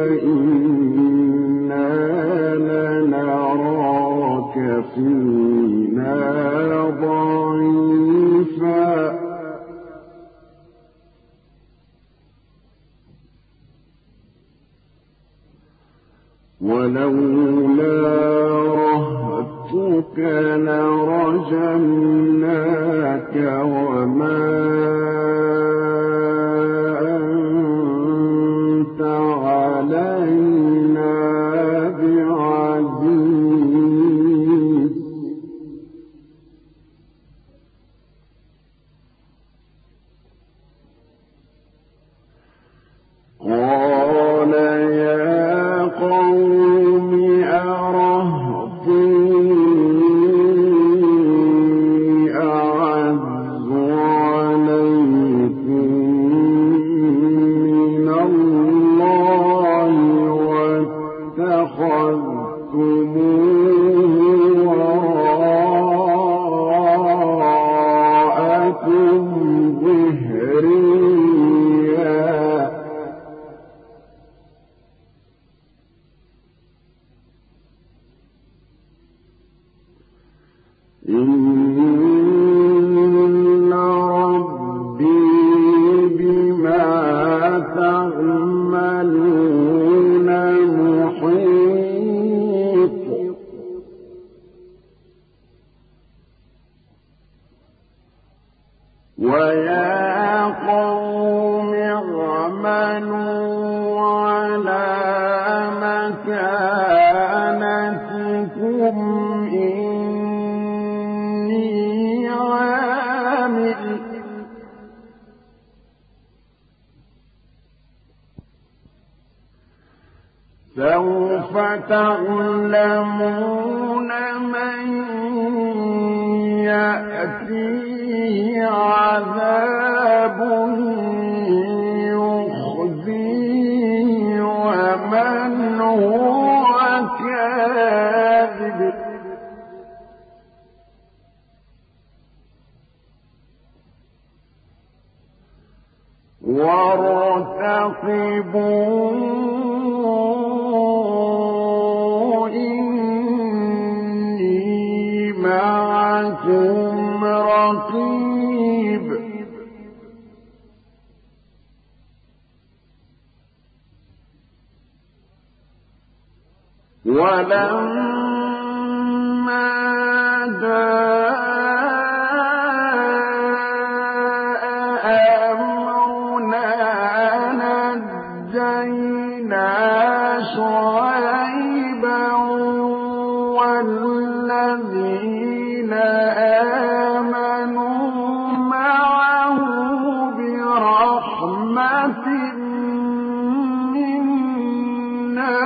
Speaker 1: فيه وما أنت علينا بعزيز قال يا قوم أرهطي أعز عليكم من الله واتخذتموه وراءكم ظهريا إن ربي بما تعملون محيط ويا قوم اعملوا على مكانتكم إني عامل سوف تعلمون من يأتيه عذاب يخزيه ومن هو كاذب وارتقبوا إني معكم رقيب ولما جاء أمرنا نجينا شعيبا والذين آمنوا معه برحمة منا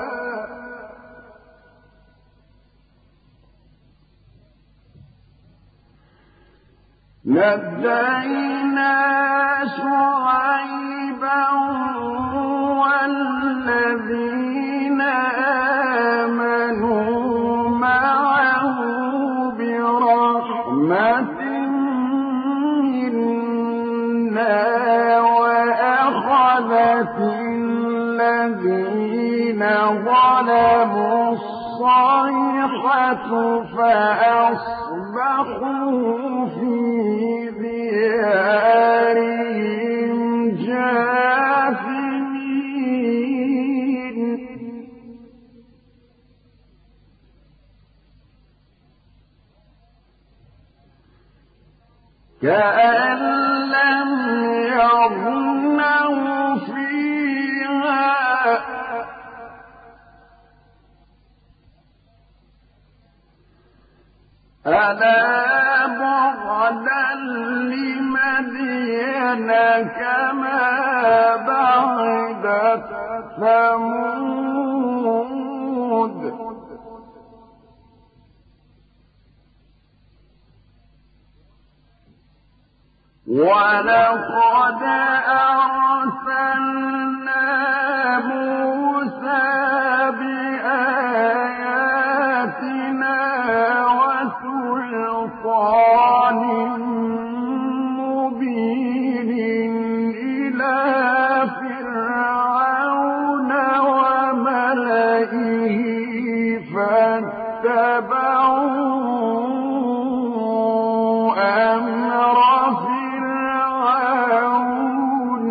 Speaker 1: نجينا شعيبا والذين آمنوا معه برحمة منا وأخذت الذين ظلموا الصيحة فأصبحوا في ديارهم جاثمين كأن لم يغنوا فيها ألا بعدا لمدين كما بعدت ثمود ولقد أرسلنا موسى بآياتنا وسلطان مبين إلى فرعون وملئه فاتبعوا أمر فرعون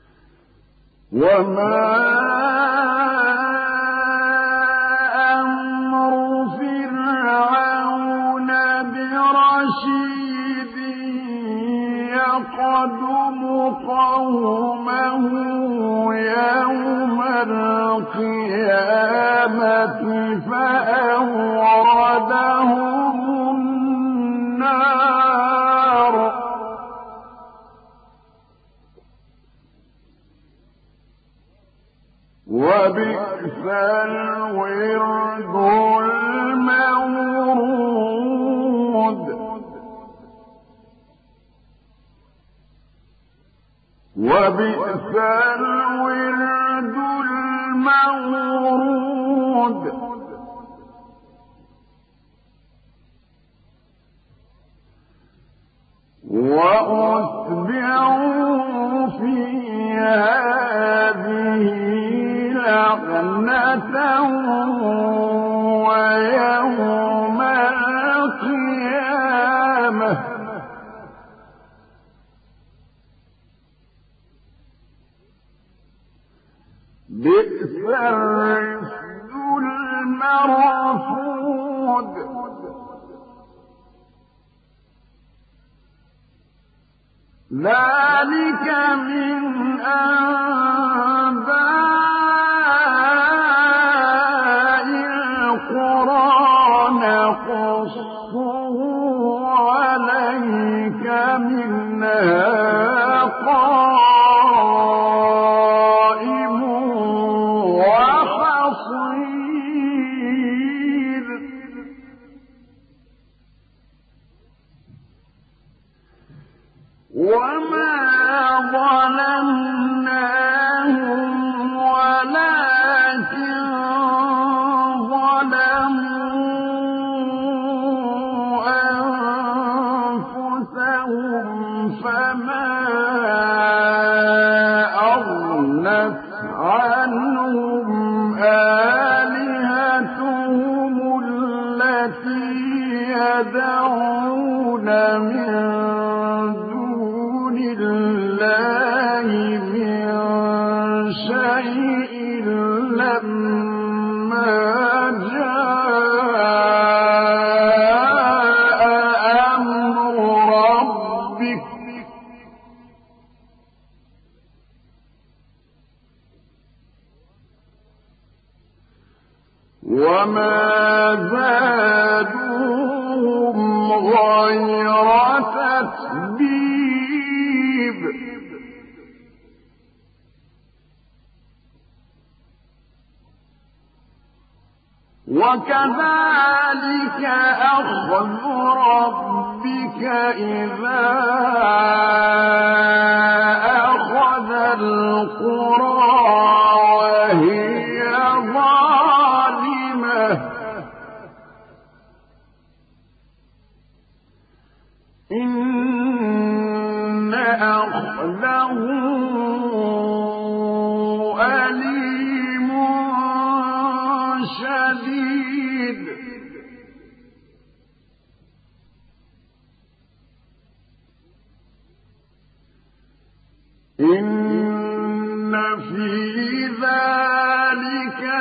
Speaker 1: وما أمر فأوردهم النار وبئس الورد المورود وبئس الورد المورود وأتبعوا في هذه لعنة ويوم القيامة بئس الرفد المرفود ذلك من أنباء القرى نقصه عليك منها قائم وحصيد وما ظلمناهم ولكن ظلموا أنفسهم فما أغنت عنهم آلهتهم التي يدعون من الله من شيء لما جاء أمر ربك وما زادوهم غير تتبيب وكذلك أخذ ربك إذا أخذ القرى وهي ظالمة إن أخذه أليم شديد إن في ذلك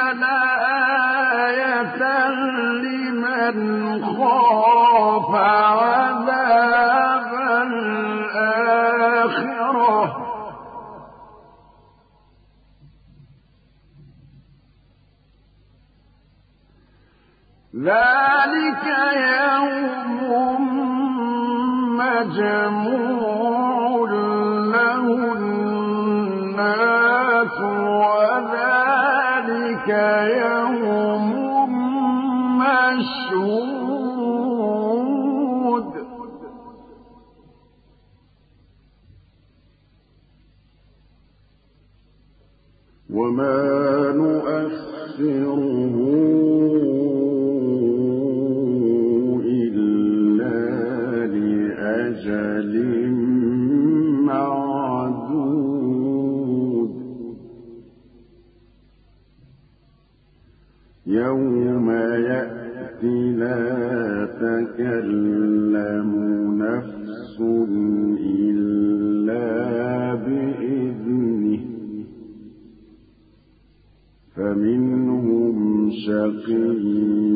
Speaker 1: لآية لمن خاف عذاب الآخرة ذلك يوم مجموع له الناس وذلك يوم مشهود وما نؤخره أجل معدود يوم يأتي لا تكلم نفس إلا بإذنه فمنهم شقي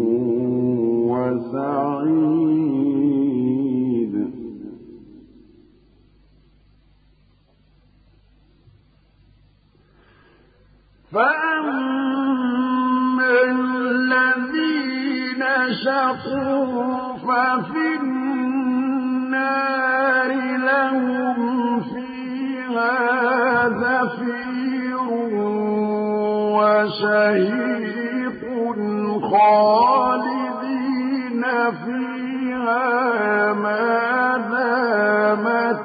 Speaker 1: وسعيد فأما الذين شقوا ففي النار لهم فيها زفير وشهيق خالدين فيها ما دامت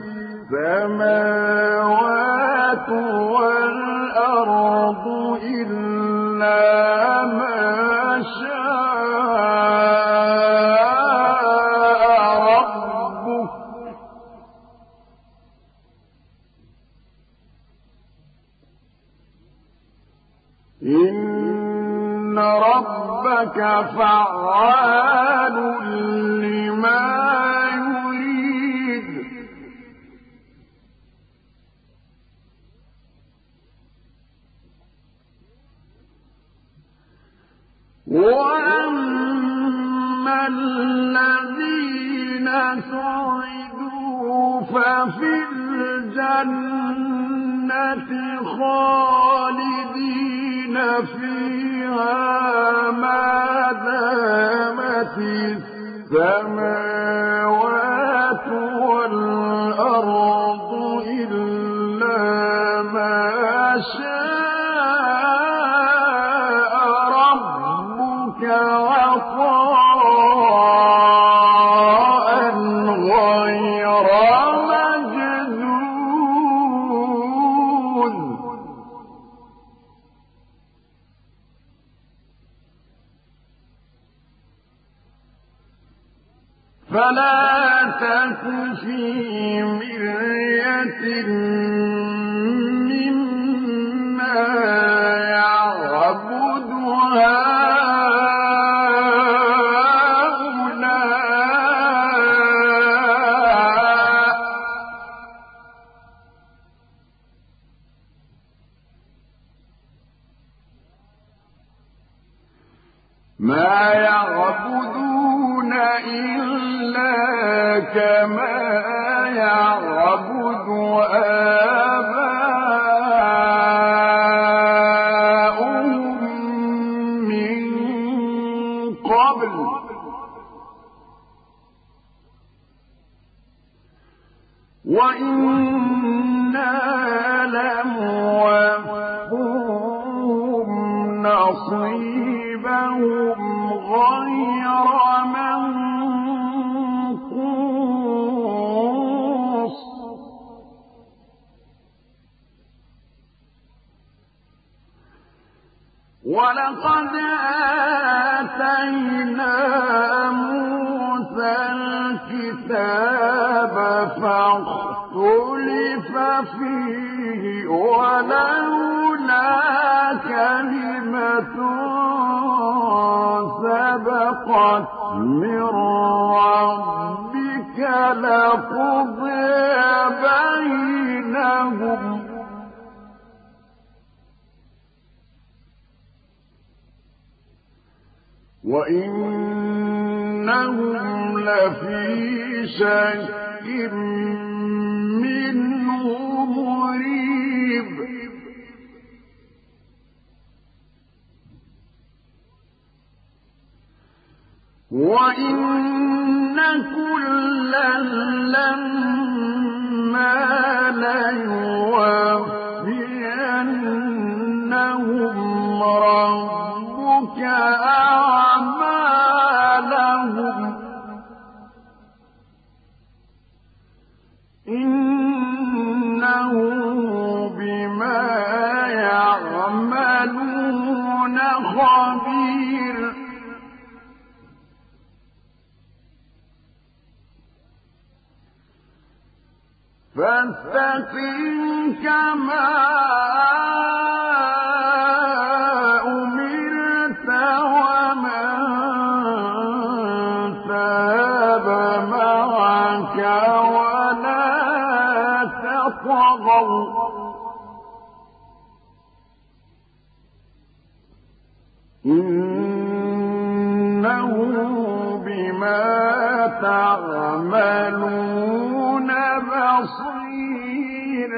Speaker 1: السماوات والأرض إلا ما شاء ربك إن ربك فعال لما يريد وأما الذين سعدوا ففي الجنة خالدين فيها ما دامت السماوات والأرض إلا ما شاء ربك عطاء غير مجذوذ فلا تك في مرية مما يعبد هؤلاء ما يعبدون إلا كما يعبد آباؤهم من قبل وإنا لموفوهم نصيبهم غير منقوص ولقد آتينا موسى الكتاب فاختلف فيه ولولا كلمة سبقت من ربك لقضي بينهم وإنهم لفي شك منه مريب وإن كلا لما ليوفينهم ربك أعمالهم إنه بما يعملون خبير فاستقم كما أمرت ومن تاب معك ولا تطغوا إنه بما تعملون بصير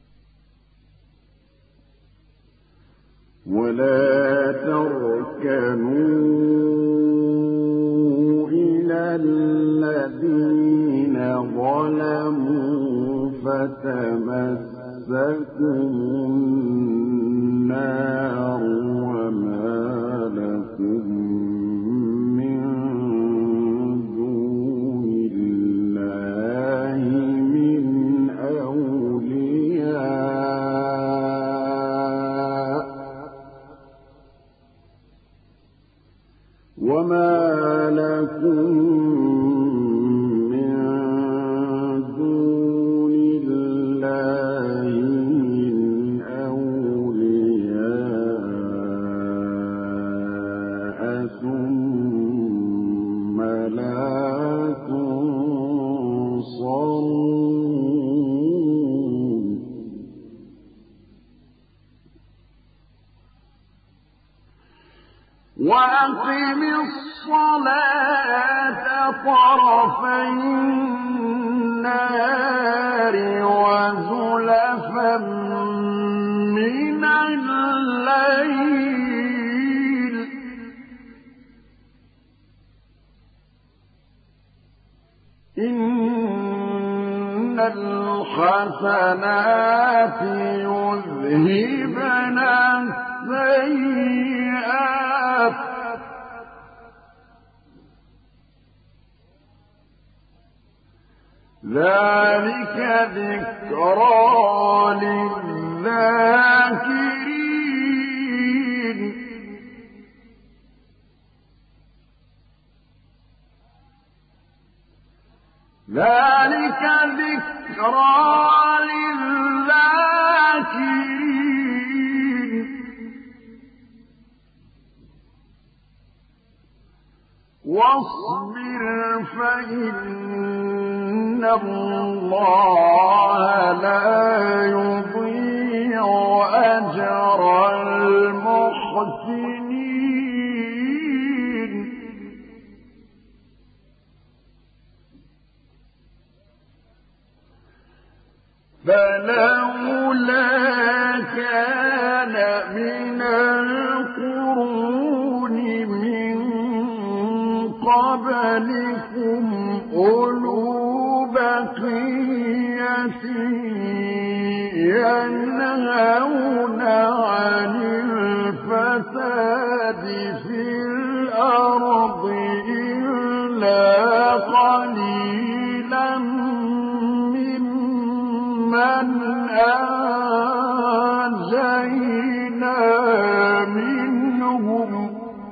Speaker 1: ولا تركنوا فتمسكم النار وما لكم من دون الله من أولياء وما لكم وأقم الصلاة طرفي النهار وزلفا من الليل إن الحسنات يذهبن السيئات ذلك ذكرى للذاكرين ذلك ذكرى للذاكرين واصبر فإن الله لا يضيع أجر المحسنين فلولا كان من القرون من قبلكم أولو بقية ينهون عن الفساد في الأرض إلا قليلا ممن أنجينا منهم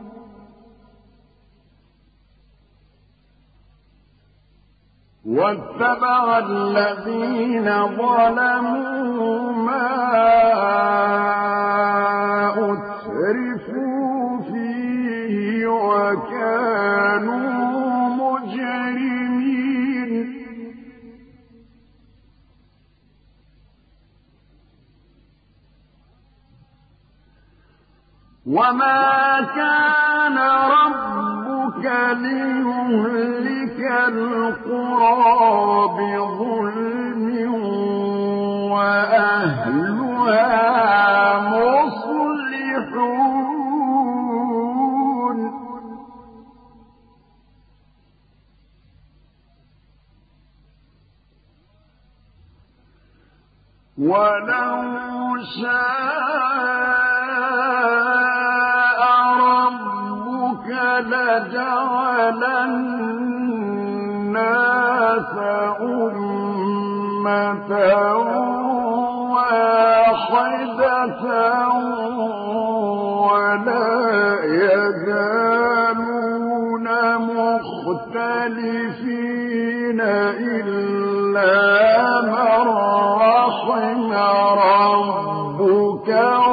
Speaker 1: واتبع الذين ظلموا ما أترفوا فيه وكانوا مجرمين وما كان ربك ليهلك القرى بظلم وأهلها مصلحون ولو شاء ربك لجعل الناس أمة واحدة ولا يزالون مختلفين إلا من رحم ربك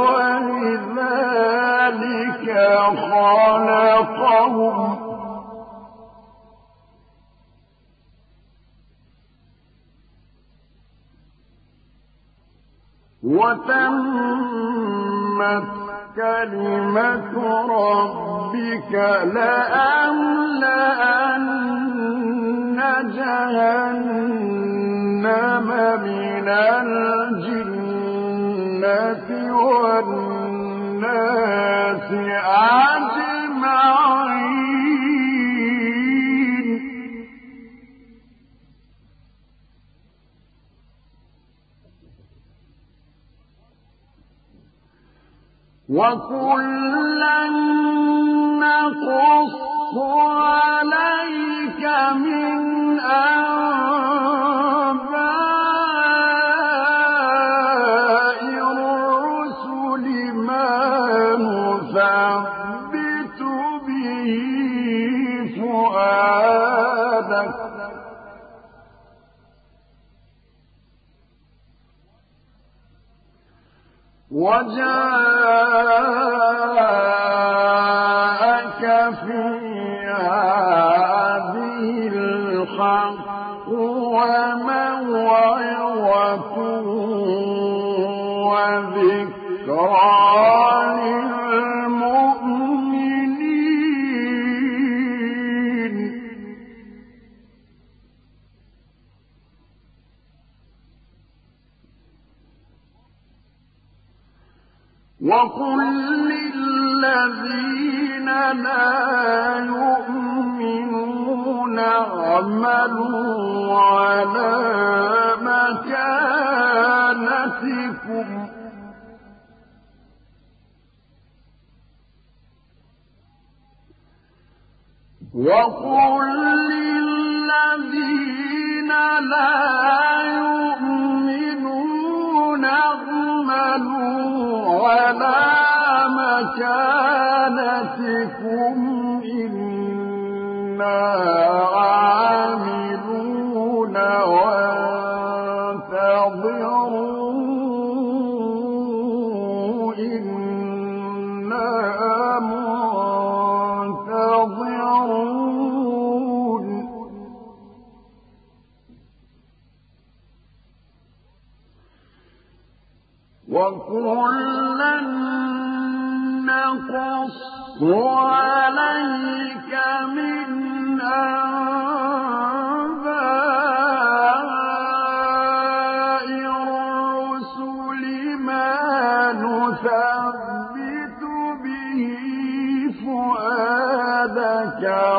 Speaker 1: ولذلك خلقهم وتمت كلمة ربك لأملأن جهنم من الجنة والناس أجمعين وكلا نقص عليك من أنباء الرسل ما نثبت به فؤادك وجاءك في هذه الحق وموعظة وذكرى للمؤمنين. وقل للذين لا يؤمنون اعملوا على مكانتكم وقل للذين لا يؤمنون اعملوا على مكانتكم إنا عاملون وانتظروا إنا منتظرون. وكلا نقص عليك من أنباء الرسل ما نثبت به فؤادك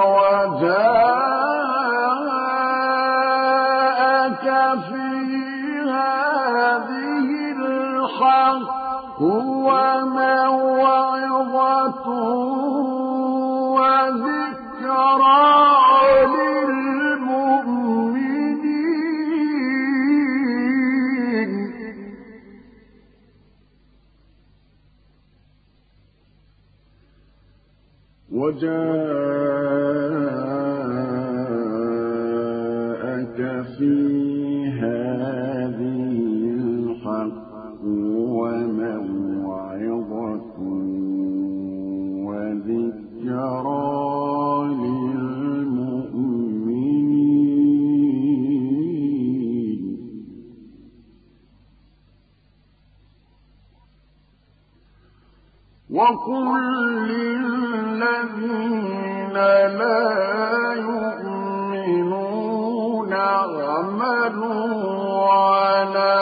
Speaker 1: وجاءك في هذه الحق وموعظة وذكرى للمؤمنين. وجاءك في هذه الحق وموعظة وذكرى للمؤمنين. وقل للذين لا يؤمنون اعملوا على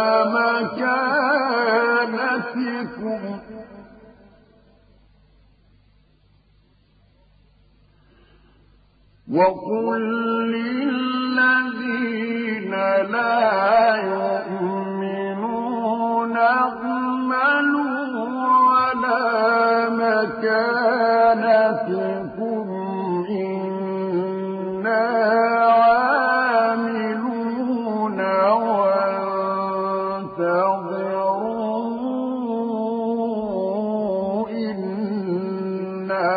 Speaker 1: مكانتكم وقل للذين لا يؤمنون اعملوا على مكانتكم إنا عاملون وانتظروا إنا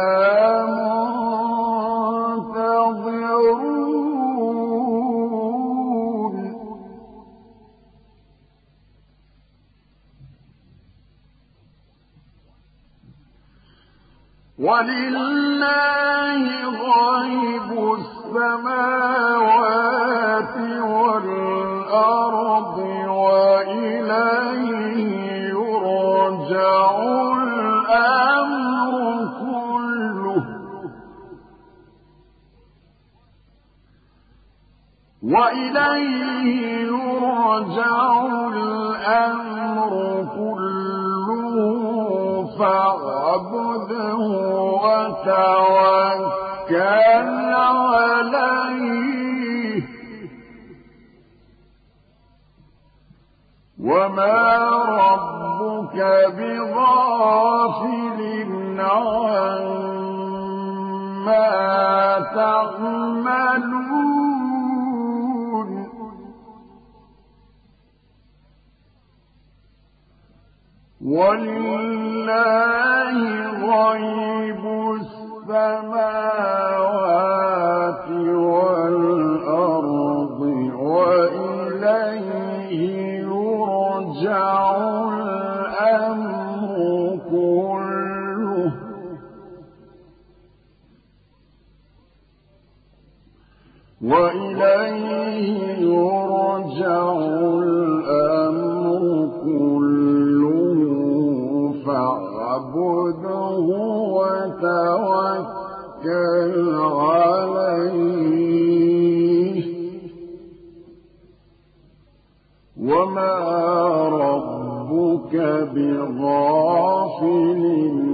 Speaker 1: منتظرون. ولله غيب السماوات والأرض وإليه يرجع الأمر كله وإليه يرجع الأمر كله فاعبده وتوكل عليه وما ربك بغافل عما تعملون ولله غيب السماوات والأرض وإليه يرجع الأمر كله وإليه يرجع الأمر كله فاعبده وتوكل عليه وما ربك بغافل